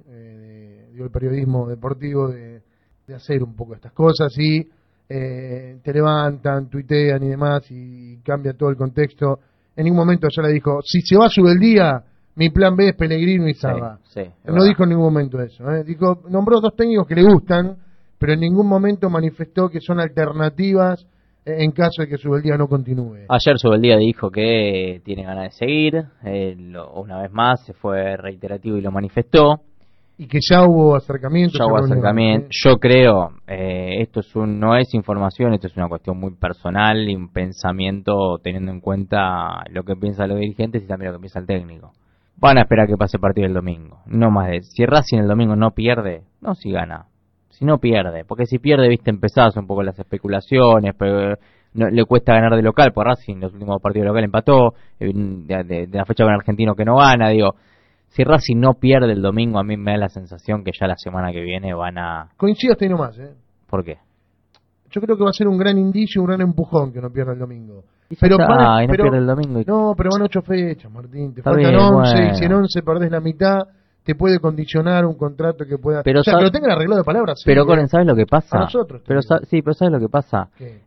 el periodismo deportivo de hacer un poco estas cosas y te levantan, tuitean y demás y cambia todo el contexto. En ningún momento ya le dijo, si se va Subeldía, mi plan B es Pellegrino y Saba. No dijo en ningún momento eso. Dijo, nombró 2 técnicos que le gustan, pero en ningún momento manifestó que son alternativas en caso de que Subeldía no continúe. Ayer Subeldía dijo que tiene ganas de seguir, una vez más se fue reiterativo y lo manifestó. Y que ya hubo acercamientos. Yo creo, esto no es información, esto es una cuestión muy personal y un pensamiento teniendo en cuenta lo que piensan los dirigentes y también lo que piensa el técnico. Van a esperar que pase el partido el domingo, no más de. Si Racing el domingo no pierde, no si gana. Si no pierde, porque si pierde, viste, empezás un poco las especulaciones, pero no, le cuesta ganar de local, porque Racing los últimos partidos de local empató, de la fecha con Argentino que no gana, digo, si Racing no pierde el domingo, a mí me da la sensación que ya la semana que viene van a... Coincido hasta ahí nomás, ¿Por qué? Yo creo que va a ser un gran indicio, un gran empujón que no pierda el domingo. Pero pierde el domingo. No, pero van 8 fechas, Martín, te faltan 11, y si en 11 perdés la mitad... te puede condicionar un contrato que pueda... Pero, que lo tengan arreglado de palabras. Pero, Coren, ¿sabes lo que pasa? A nosotros. Pero ¿sabes lo que pasa?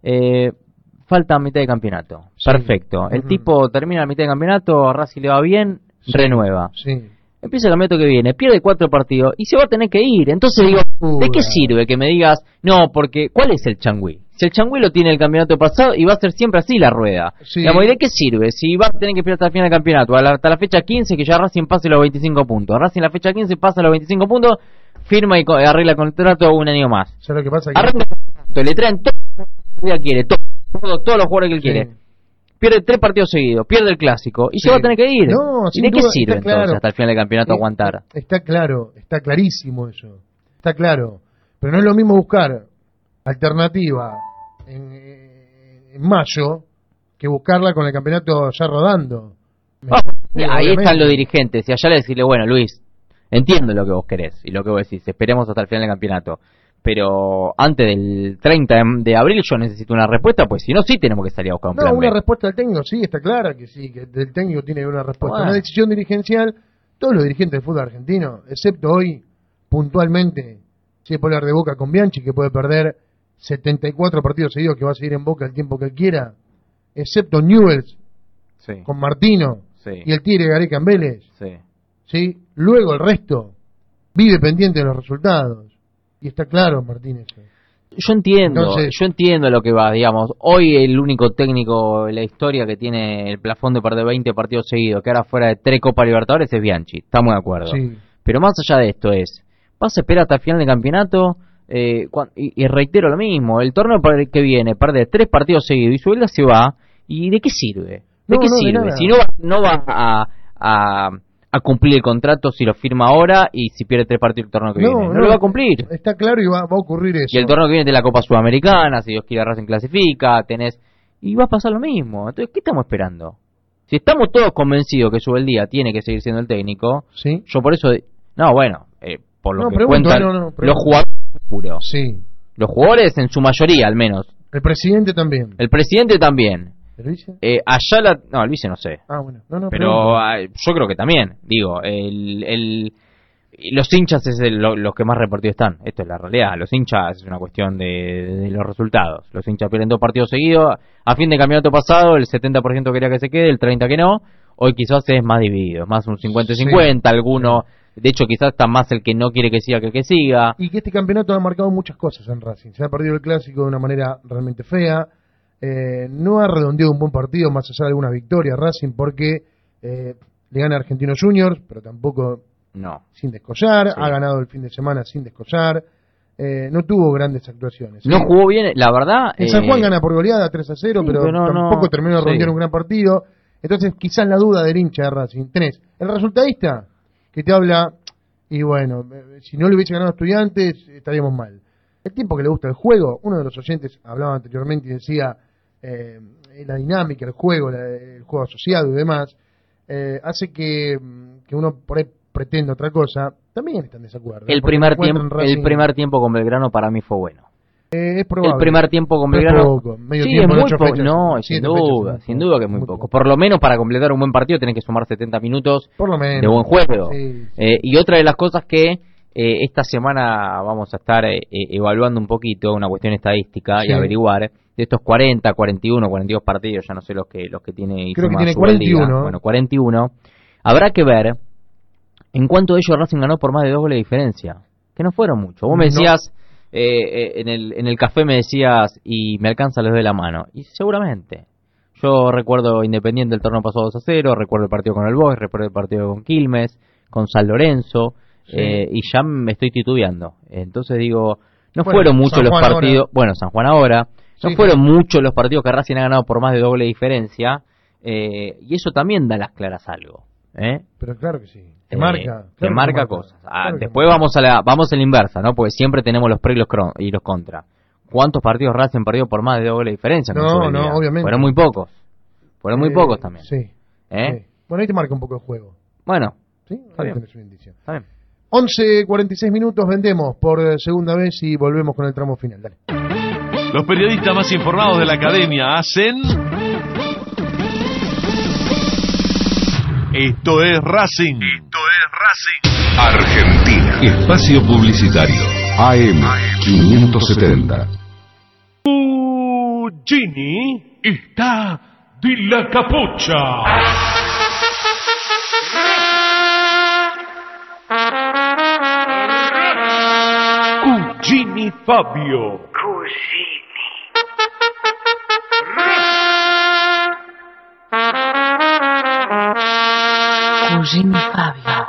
Falta mitad de campeonato. Sí. Perfecto. El tipo termina la mitad de campeonato, a Racing le va bien, renueva. Sí. Empieza el campeonato que viene, pierde 4 partidos y se va a tener que ir. Entonces digo, ¿de qué sirve que me digas, no, porque, ¿cuál es el changüí? Si el changüí lo tiene el campeonato pasado y va a ser siempre así la rueda. Sí. Digamos, ¿y de qué sirve? Si va a tener que esperar hasta el final del campeonato, hasta la fecha 15, que ya Racing pase los 25 puntos. Racing la fecha 15 pasa los 25 puntos, firma y arregla el contrato un año más. ¿Sabes lo que pasa? Arregla el contrato, le traen todo lo que él quiere, todos los jugadores que él quiere. Pierde 3 partidos seguidos, pierde el clásico y se va a tener que ir. No, ¿Y de qué sirve entonces hasta el final del campeonato aguantar? Está claro, está clarísimo eso. Está claro. Pero no es lo mismo buscar alternativa en mayo que buscarla con el campeonato ya rodando. Ahí están los dirigentes y allá le decirle, bueno, Luis, entiendo lo que vos querés y lo que vos decís, esperemos hasta el final del campeonato. Pero antes del 30 de abril yo necesito una respuesta, pues si no, sí tenemos que salir a buscar un plan B. Una respuesta del técnico, sí, está clara que sí, que el técnico tiene una respuesta. Una decisión dirigencial, todos los dirigentes del fútbol argentino, excepto hoy, puntualmente, si puede hablar de Boca con Bianchi, que puede perder 74 partidos seguidos, que va a seguir en Boca el tiempo que él quiera, excepto Newell's, con Martino, y el Tigre Gareca en Vélez. ¿Sí? Luego el resto vive pendiente de los resultados. Y está claro, Martínez. Yo entiendo lo que va, digamos. Hoy el único técnico en la historia que tiene el plafón de perder 20 partidos seguidos, que ahora fuera de 3 Copas Libertadores, es Bianchi. Estamos de acuerdo. Sí. Pero más allá de esto vas a esperar hasta el final del campeonato, y reitero lo mismo, el torneo que viene, pierde 3 partidos seguidos y Suelda se va, ¿y de qué sirve? ¿De qué sirve? Si no va a cumplir el contrato si lo firma ahora y si pierde 3 partidos el torneo que viene. No lo va a cumplir. Está claro y va a ocurrir eso. Y el torneo que viene de la Copa Sudamericana, si Dios quiere Racing clasifica, y va a pasar lo mismo. Entonces, ¿qué estamos esperando? Si estamos todos convencidos que Subeldía tiene que seguir siendo el técnico, yo por eso... por lo que cuentan los jugadores, juro. Sí. Los jugadores en su mayoría, al menos. El presidente también. ¿El vice? Ayala, no, el vice no sé. Bueno. Pero yo creo que también. Digo, los hinchas es los que más repartidos están. Esto es la realidad. Los hinchas es una cuestión de los resultados. Los hinchas pierden 2 partidos seguidos. A fin de campeonato pasado, el 70% quería que se quede, el 30% que no. Hoy quizás es más dividido. Es más un 50-50. Alguno, de hecho, quizás está más el que no quiere que siga que el que siga. Y que este campeonato ha marcado muchas cosas en Racing. Se ha perdido el clásico de una manera realmente fea. No ha redondeado un buen partido más allá de algunas victorias Racing porque le gana a Argentinos Juniors, pero tampoco sin descollar, ha ganado el fin de semana sin descollar, no tuvo grandes actuaciones. No jugó bien, la verdad. En San Juan gana por goleada 3-0, pero tampoco terminó de redondear un gran partido. Entonces quizás la duda del hincha de Racing, tenés el resultadista que te habla, y bueno, si no le hubiese ganado a Estudiantes estaríamos mal. El tipo que le gusta el juego, uno de los oyentes hablaba anteriormente y decía la dinámica, el juego asociado y demás, hace que uno por ahí pretenda otra cosa, también está en desacuerdo. El primer tiempo con Belgrano para mí fue bueno. Es probable. El primer tiempo con Belgrano. Poco, medio tiempo, es muy poco. No, sin duda que es muy poco. Por lo menos para completar un buen partido tenés que sumar 70 minutos por lo menos, de buen juego. Y otra de las cosas que esta semana vamos a estar evaluando un poquito una cuestión estadística y averiguar de estos 40, 41, 42 partidos, ya no sé los que tiene. Creo que tiene 41. Bueno, 41. Habrá que ver en cuánto de ellos Racing ganó por más de 2 goles de diferencia, que no fueron mucho. Vos me decías, en el café me decías, y me alcanza los de la mano, y seguramente. Yo recuerdo Independiente el torneo pasado 2-0, recuerdo el partido con el Boys, recuerdo el partido con Quilmes, con San Lorenzo, y ya me estoy titubeando. Entonces digo, fueron muchos los partidos, San Juan ahora, fueron muchos los partidos que Racing ha ganado por más de 2 goles de diferencia, y eso también da las claras algo. Pero claro que sí, te marca. Te marca cosas. Después vamos a la inversa, ¿no? Porque siempre tenemos los pros y los contras. ¿Cuántos partidos Racing perdió por más de 2 goles de diferencia? No, obviamente. Fueron muy pocos. Fueron muy pocos también. Sí. Bueno, ahí te marca un poco el juego. Bueno. ¿Sí? Está bien. Tenés un indicio. Está bien. 11:46 minutos, vendemos por segunda vez y volvemos con el tramo final. Dale. Los periodistas más informados de la academia hacen... Esto es Racing. Argentina. Espacio publicitario. AM 570. Gini está de la capucha. Cugini Fabio. Cugini Fabio.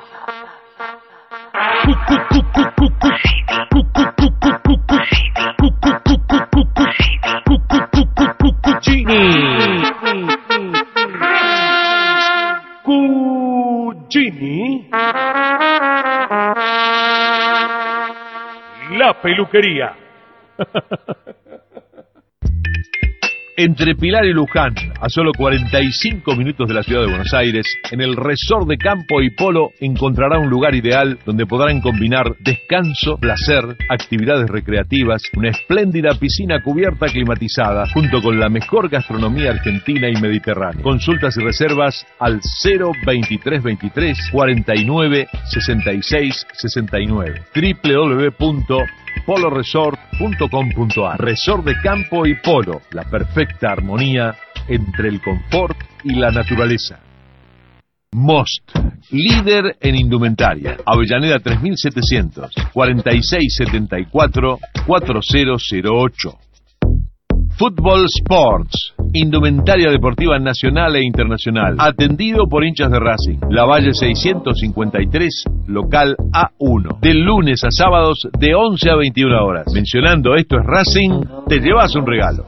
Cugini. La peluquería. Entre Pilar y Luján, a solo 45 minutos de la ciudad de Buenos Aires, en el Resort de Campo y Polo encontrará un lugar ideal donde podrán combinar descanso, placer, actividades recreativas, una espléndida piscina cubierta climatizada, junto con la mejor gastronomía argentina y mediterránea. Consultas y reservas al 02323 49 66 69 www.poloresort.com.ar. Resort de Campo y Polo, la perfecta armonía entre el confort y la naturaleza. Most, líder en indumentaria. Avellaneda 3700, 4674 4008. Fútbol Sports, indumentaria deportiva nacional e internacional, atendido por hinchas de Racing. Lavalle 653, local A1, de lunes a sábados de 11 a 21 horas. Mencionando Esto es Racing, te llevas un regalo.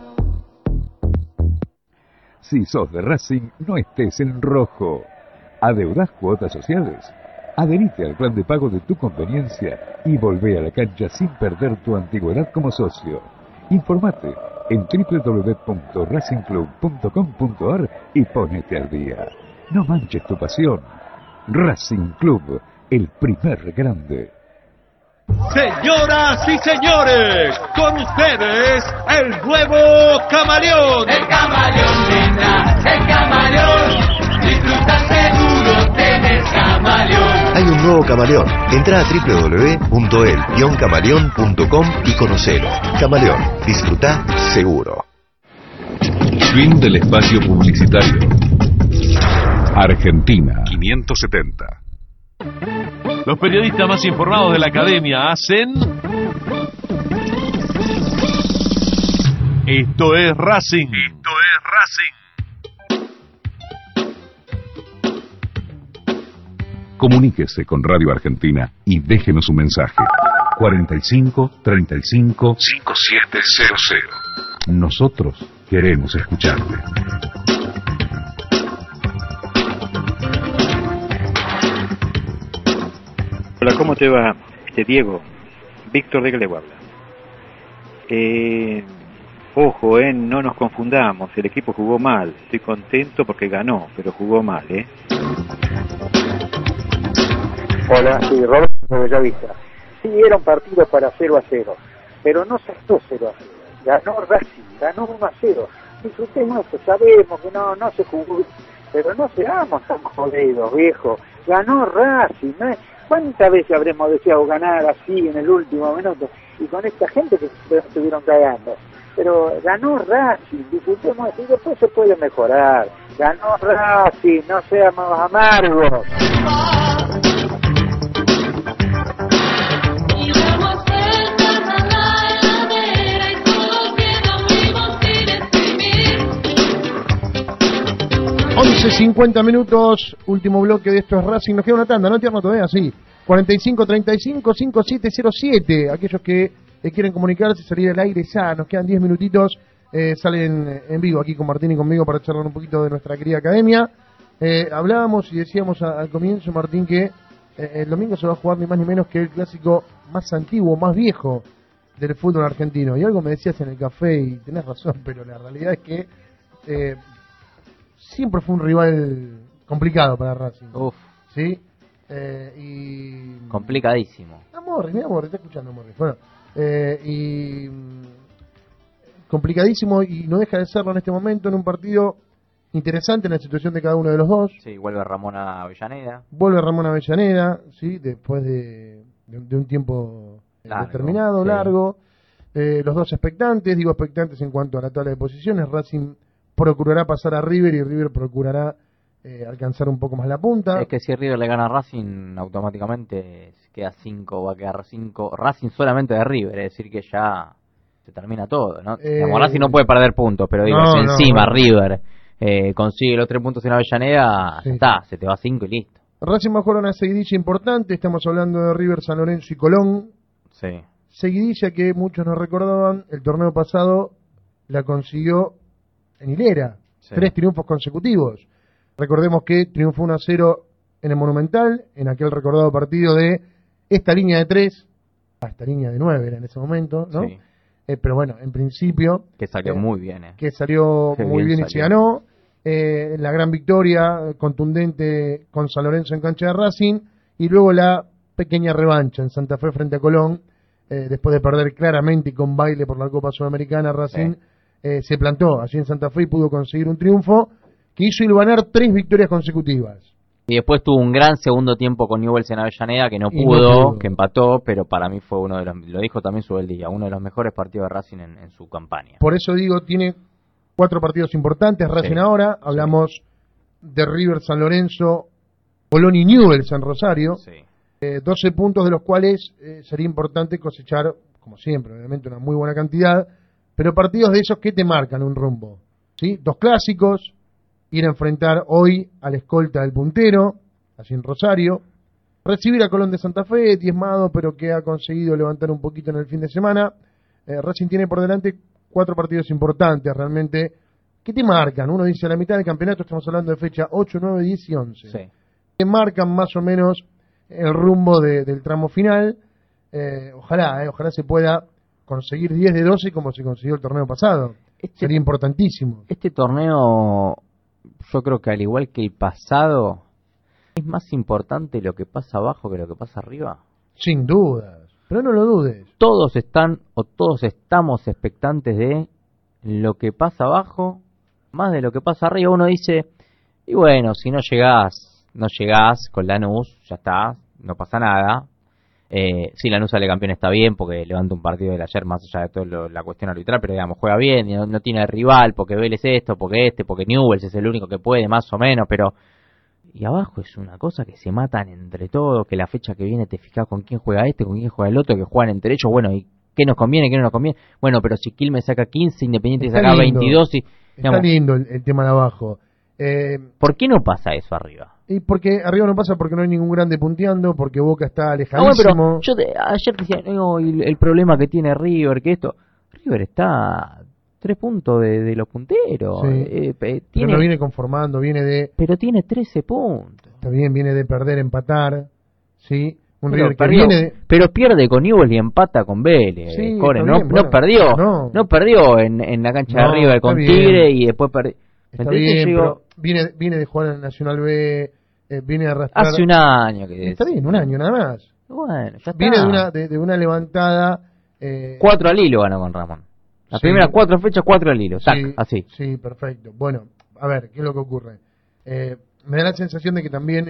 Si sos de Racing, no estés en rojo. ¿Adeudás cuotas sociales? Adherite al plan de pago de tu conveniencia y volvé a la cancha sin perder tu antigüedad como socio. Informate en www.racingclub.com.ar y ponete al día. No manches tu pasión. Racing Club, el primer grande. Señoras y señores, con ustedes el nuevo camaleón. El camaleón, nena, el camaleón. Disfruta seguro, tenés camaleón. Hay un nuevo camaleón. Entra a www.el-camaleón.com y conocelo. Camaleón, disfruta seguro. Fin del espacio publicitario. Argentina 570. Los periodistas más informados de la academia hacen... Esto es Racing. Comuníquese con Radio Argentina y déjenos un mensaje. 45 35 5700. Nosotros queremos escucharte. Hola, ¿cómo te va? Diego, Víctor de Gleguabla. Ojo, no nos confundamos, el equipo jugó mal. Estoy contento porque ganó, pero jugó mal, Hola, sí, Roberto de Bellavista. Sí, era un partido para 0-0, pero no se actuó 0-0. Ganó Racing, ganó 1-0. Disfrutemos, sabemos que no se jugó, pero no seamos tan jodidos, viejo. Ganó Racing, ¿Cuántas veces habremos deseado ganar así en el último minuto? Y con esta gente que estuvieron cagando. Pero ganó Racing, disfrutemos y después se puede mejorar. Ganó Racing, no seamos amargos. Y damos vueltas a la heladera y todo queda vivos sin exprimir. 11:50 minutos, último bloque de Esto es Racing. Nos queda una tanda, ¿no, Tierno? Todavía sí. 45-35-5707. Aquellos que quieren comunicarse, salir al aire ya. Nos quedan 10 minutitos. Salen en vivo aquí con Martín y conmigo para charlar un poquito de nuestra querida academia. Hablábamos y decíamos al comienzo, Martín, que el domingo se va a jugar ni más ni menos que el clásico más antiguo, más viejo del fútbol argentino. Y algo me decías en el café y tenés razón, pero la realidad es que siempre fue un rival complicado para Racing. Uf. ¿Sí? Complicadísimo. Amor, está escuchando, Amor. Bueno, complicadísimo y no deja de serlo en este momento en un partido interesante en la situación de cada uno de los dos. Sí, vuelve Ramón Avellaneda. Vuelve Ramón Avellaneda, sí, después de un tiempo determinado, sí. Largo. Los dos expectantes, digo expectantes en cuanto a la tabla de posiciones. Racing procurará pasar a River y River procurará alcanzar un poco más la punta. Es que si River le gana a Racing, automáticamente queda 5, va a quedar 5. Racing solamente de River, es decir que ya se termina todo, ¿no? Racing no puede perder puntos, pero digo, si encima River consigue los 3 puntos en Avellaneda, Sí. ya está, se te va 5 y listo. Racing va a jugar una seguidilla importante, estamos hablando de River, San Lorenzo y Colón. Sí. Seguidilla que muchos nos recordaban, el torneo pasado la consiguió en hilera, Sí. 3 triunfos consecutivos. Recordemos que triunfó 1-0 en el Monumental, en aquel recordado partido de esta línea de 3 a esta línea de 9 era en ese momento, ¿no? Sí. Pero bueno, en principio... Que salió muy bien, Que salió Qué muy bien y salió. se ganó. La gran victoria contundente con San Lorenzo en cancha de Racing y luego la pequeña revancha en Santa Fe frente a Colón, después de perder claramente y con baile por la Copa Sudamericana. Racing se plantó allí en Santa Fe y pudo conseguir un triunfo que hizo hilvanar 3 victorias consecutivas. Y después tuvo un gran segundo tiempo con Newell's en Avellaneda, que no Y pudo, no pudo. que empató, pero para mí fue uno de los, lo dijo también Subeldía, uno de los mejores partidos de Racing en su campaña. Por eso digo, tiene 4 partidos importantes. Racing Sí. ahora, hablamos de River, San Lorenzo, Colón y Newell's en Rosario. 12 puntos de los cuales sería importante cosechar, como siempre, obviamente una muy buena cantidad, pero partidos de esos que te marcan un rumbo. ¿Sí? 2 clásicos, ir a enfrentar hoy al escolta del puntero, así en Rosario, recibir a Colón de Santa Fe, diezmado, pero que ha conseguido levantar un poquito en el fin de semana. Racing tiene por delante 4 partidos importantes realmente, que te marcan. Uno dice a la mitad del campeonato, estamos hablando de fecha 8, 9, 10 y 11. Sí. Que marcan más o menos el rumbo del tramo final. Ojalá se pueda conseguir 10 de 12 como se consiguió el torneo pasado. Sería importantísimo. Este torneo, yo creo que al igual que el pasado, es más importante lo que pasa abajo que lo que pasa arriba. Sin dudas, pero no lo dudes. Todos están o todos estamos expectantes de lo que pasa abajo, más de lo que pasa arriba. Uno dice, y bueno, si no llegás con Lanús, ya está, no pasa nada. Si Lanús sale campeón está bien, porque levanta un partido del ayer más allá de toda la cuestión arbitral, pero digamos, juega bien, y no tiene rival, porque Vélez esto, porque Newell's es el único que puede, más o menos, pero... Y abajo es una cosa que se matan entre todos, que la fecha que viene te fijas con quién juega con quién juega el otro, que juegan entre ellos, bueno, y qué nos conviene, qué no nos conviene. Bueno, pero si Quilmes saca 15, Independiente Está saca lindo. 22 y... Está digamos, lindo el tema de abajo. ¿por qué no pasa eso arriba? Y porque arriba no pasa porque no hay ningún grande punteando, porque Boca está Ah, alejadísimo. bueno, pero ayer decía, no, y el problema que tiene River, que esto... River está 3 puntos de los punteros. Sí. Tiene, Pero no viene conformando, viene de... pero tiene 13 puntos. Está bien, viene de perder, empatar, ¿sí? Un Pero River que perdió, viene de... pero pierde con Newell's y empata con Vélez. Sí, Core, está no, bien, bueno, no perdió, no. no perdió en la cancha No, de River con está bien. Tigre y después perdió. Está Entonces bien, yo digo, pero viene de jugar en el Nacional B, viene de arrastrar... hace un año que Está bien, un año nada más. bueno, ya está. Viene de una levantada... 4 al hilo ganó con Ramón. Las Sí. primeras 4 fechas, 4 al hilo, tac, Sí, así. Sí, perfecto. Bueno, a ver, ¿qué es lo que ocurre? Me da la sensación de que también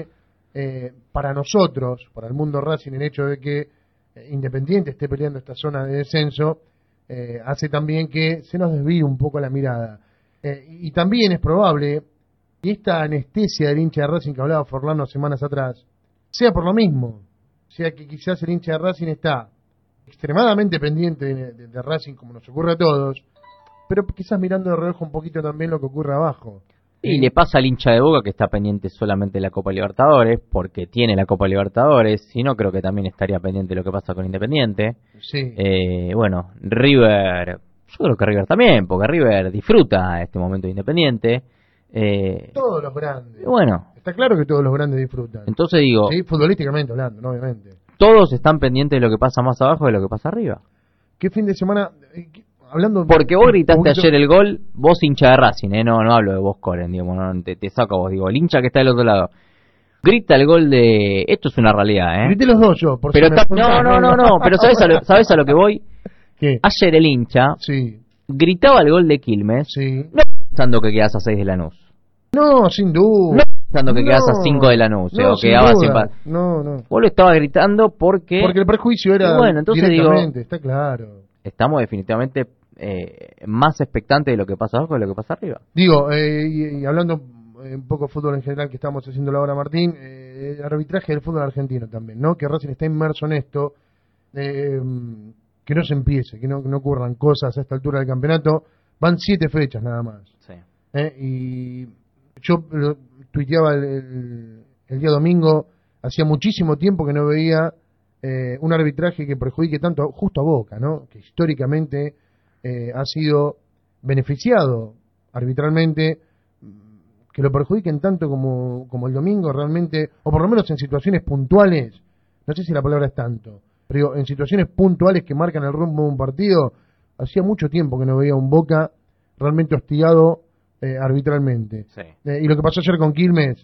para nosotros, para el mundo Racing, el hecho de que Independiente esté peleando esta zona de descenso, hace también que se nos desvíe un poco la mirada. Y también es probable que esta anestesia del hincha de Racing que hablaba Forlano semanas atrás sea por lo mismo, sea que quizás el hincha de Racing está extremadamente pendiente de Racing, como nos ocurre a todos, pero quizás mirando de reojo un poquito también lo que ocurre abajo. Y le pasa al hincha de Boca que está pendiente solamente de la Copa Libertadores, porque tiene la Copa Libertadores, si no creo que también estaría pendiente de lo que pasa con Independiente. Sí. Bueno, River, yo creo que River también, porque River disfruta este momento de Independiente. Todos los grandes. Bueno. Está claro que todos los grandes disfrutan. Entonces digo... Sí, futbolísticamente hablando, ¿no? Obviamente. Todos están pendientes de lo que pasa más abajo de lo que pasa arriba. ¿Qué fin de semana... hablando Porque vos gritaste poquito... ayer el gol, vos hincha de Racing, no hablo de vos, Coren, digamos, no, te saco a vos, digo, el hincha que está del otro lado. Grita el gol de... Esto es una realidad, Grité los dos yo, por pero si no, pero ¿sabés a lo que voy? ¿Qué? Ayer el hincha gritaba el gol de Quilmes, no pensando que quedás a 6 de Lanús. No, sin duda. No pensando que quedás a 5 de Lanús, o quedabas sin... No. Vos lo estabas gritando porque... Porque el prejuicio era entonces directamente, está claro. Estamos definitivamente más expectantes de lo que pasa abajo de lo que pasa arriba. Digo, y hablando un poco de fútbol en general que estamos haciendo ahora, Martín, el arbitraje del fútbol argentino también, ¿no? Que Racing está inmerso en esto, que no se empiece, que no ocurran cosas a esta altura del campeonato. Van 7 fechas nada más. Sí. Y yo tuiteaba el día domingo, hacía muchísimo tiempo que no veía un arbitraje que perjudique tanto justo a Boca, ¿no? Que históricamente ha sido beneficiado arbitralmente, que lo perjudiquen tanto como el domingo realmente, o por lo menos en situaciones puntuales, no sé si la palabra es tanto, pero en situaciones puntuales que marcan el rumbo de un partido, hacía mucho tiempo que no veía un Boca realmente hostigado arbitralmente. Sí. Y lo que pasó ayer con Quilmes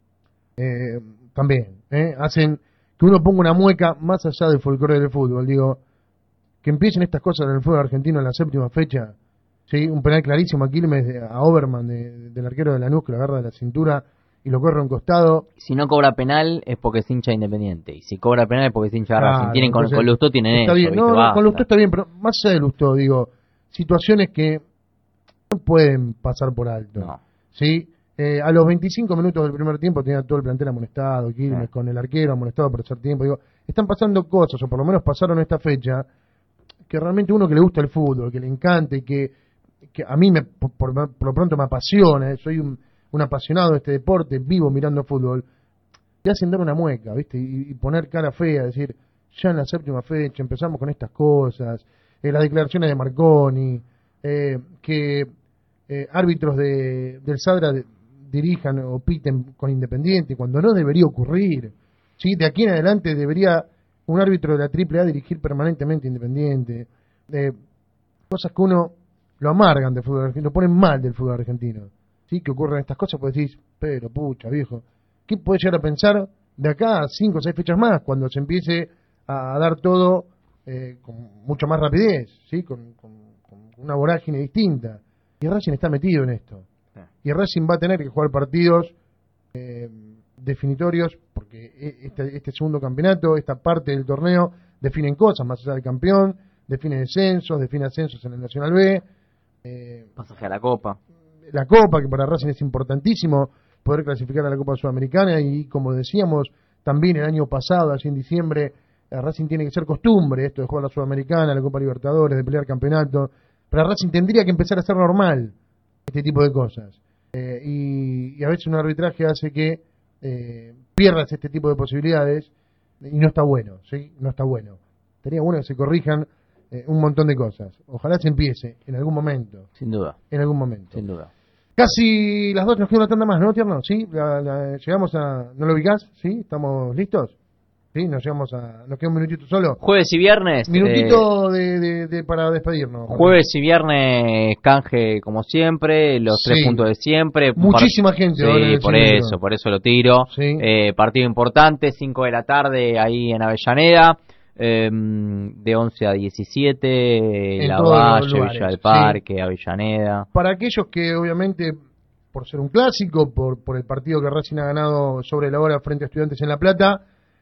también hacen que uno ponga una mueca más allá del folclore del fútbol. Digo, que empiecen estas cosas en el fútbol argentino en la 7ª fecha. ¿Sí? Un penal clarísimo a Quilmes, a Oberman, del arquero de Lanús, que lo agarra de la cintura y lo corre a un costado. Si no cobra penal es porque es hincha Independiente, y si cobra penal es porque es hincha de Racing. Tienen con Lustó tienen está eso. Bien. No, con Lustó está bien, pero más allá de Lustó, digo, situaciones que no pueden pasar por alto. No. ¿Sí? A los 25 minutos del primer tiempo tenía todo el plantel amonestado, Quilmes con el arquero amonestado por tercer tiempo. Digo, están pasando cosas, o por lo menos pasaron esta fecha, que realmente uno que le gusta el fútbol, que le encanta y que a mí por lo pronto me apasiona, soy un apasionado de este deporte, vivo mirando fútbol, te hacen dar una mueca, ¿viste? Y poner cara fea, decir, ya en la 7ª fecha empezamos con estas cosas, las declaraciones de Marconi, que árbitros del Sadra dirijan o piten con Independiente, cuando no debería ocurrir. ¿Sí? De aquí en adelante debería un árbitro de la AAA dirigir permanentemente Independiente. Cosas que uno lo amargan del fútbol argentino, lo ponen mal del fútbol argentino. ¿Sí? Que ocurren estas cosas, pues decís, pero pucha, viejo, ¿qué puede llegar a pensar de acá a 5 o 6 fechas más, cuando se empiece a dar todo con mucha más rapidez, ¿sí? Con una vorágine distinta? Y Racing está metido en esto. Y Racing va a tener que jugar partidos definitorios, porque este segundo campeonato, esta parte del torneo, definen cosas más allá del campeón, define descensos, define ascensos en el Nacional B. Pasaje a la Copa. La Copa, que para Racing es importantísimo poder clasificar a la Copa Sudamericana, y como decíamos también el año pasado, así en diciembre, Racing tiene que ser costumbre esto de jugar a la Sudamericana, la Copa Libertadores, de pelear campeonato. Para Racing tendría que empezar a ser normal este tipo de cosas. Y a veces un arbitraje hace que pierdas este tipo de posibilidades, y no está bueno, ¿sí? No está bueno. Sería bueno que se corrijan un montón de cosas. Ojalá se empiece en algún momento. Sin duda. En algún momento. Sin duda. Casi las 2, nos queda una tanda más, ¿no, Tierno? ¿Sí? Llegamos a... ¿No lo ubicás? ¿Sí? ¿Estamos listos? ¿Sí? Nos queda un minutito solo. Jueves y viernes. Minutito para despedirnos. Jueves y viernes, canje como siempre, los 3 puntos de siempre. Muchísima gente. Sí, por eso lo tiro. Sí. Partido importante, 5 de la tarde ahí en Avellaneda. De 11 a 17, La Valle, Villa del Parque, Avellaneda. Para aquellos que obviamente por ser un clásico, por el partido que Racing ha ganado sobre la hora frente a Estudiantes en La Plata,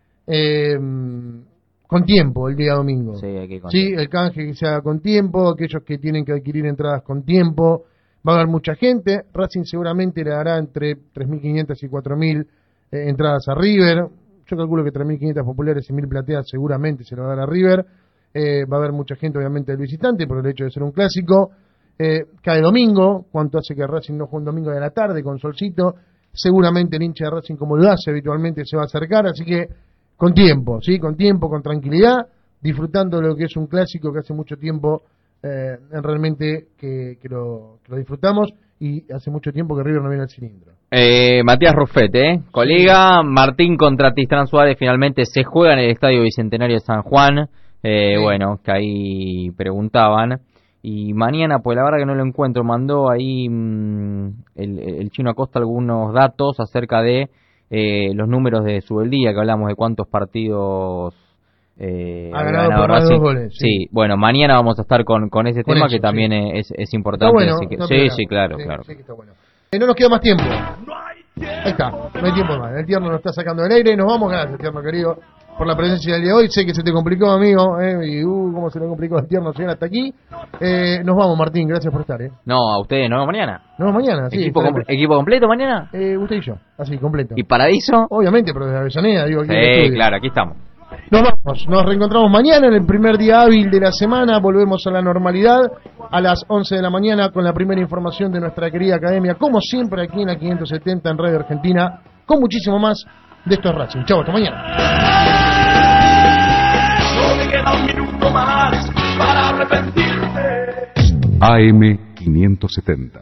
con tiempo el día domingo. Sí, hay que ir con Sí, el canje que se haga con tiempo, aquellos que tienen que adquirir entradas con tiempo. Va a haber mucha gente. Racing seguramente le dará entre 3.500 y 4.000 entradas a River. Yo calculo que 3.500 populares y 1.000 plateadas seguramente se lo va a dar a River. Va a haber mucha gente, obviamente, del visitante por el hecho de ser un clásico. Cae domingo, cuánto hace que Racing no juega un domingo de la tarde con solcito. Seguramente el hincha de Racing, como lo hace habitualmente, se va a acercar. Así que con tiempo, ¿sí? Con tiempo, con tranquilidad, disfrutando de lo que es un clásico que hace mucho tiempo realmente que lo disfrutamos, y hace mucho tiempo que River no viene al cilindro. Matías Ruffet, colega. Sí. Martín contra Tristán Suárez finalmente se juega en el Estadio Bicentenario de San Juan. Sí. Bueno, que ahí preguntaban. Y mañana, pues la verdad que no lo encuentro, mandó ahí el Chino Acosta algunos datos acerca de los números de Subeldía, que hablamos de cuántos partidos ha ganado Racing. 2 goles. Sí, bueno, mañana vamos a estar con ese tema, eso, que también es importante. Bueno, así que, no sí, claro. Sí, que está bueno. No nos queda más tiempo. Ahí está, no hay tiempo más. El Tierno nos está sacando del aire y nos vamos. Gracias, Tierno querido, por la presencia del día de hoy. Sé que se te complicó, amigo, y cómo se le complicó al Tierno llegar hasta aquí. Nos vamos, Martín, gracias por estar. No, a ustedes, nos vemos mañana. Nos vemos mañana, sí. ¿Equipo completo mañana? Usted y yo, así, completo. ¿Y Paradiso? Obviamente, pero desde Avellaneda, digo. Aquí sí, claro, aquí estamos. Nos vamos, nos reencontramos mañana en el primer día hábil de la semana. Volvemos a la normalidad a las 11 de la mañana con la primera información de nuestra querida academia, como siempre aquí en la 570 en Radio Argentina, con muchísimo más de Esto es Racing. Chau, hasta mañana. No me queda un minuto más para arrepentirme. AM 570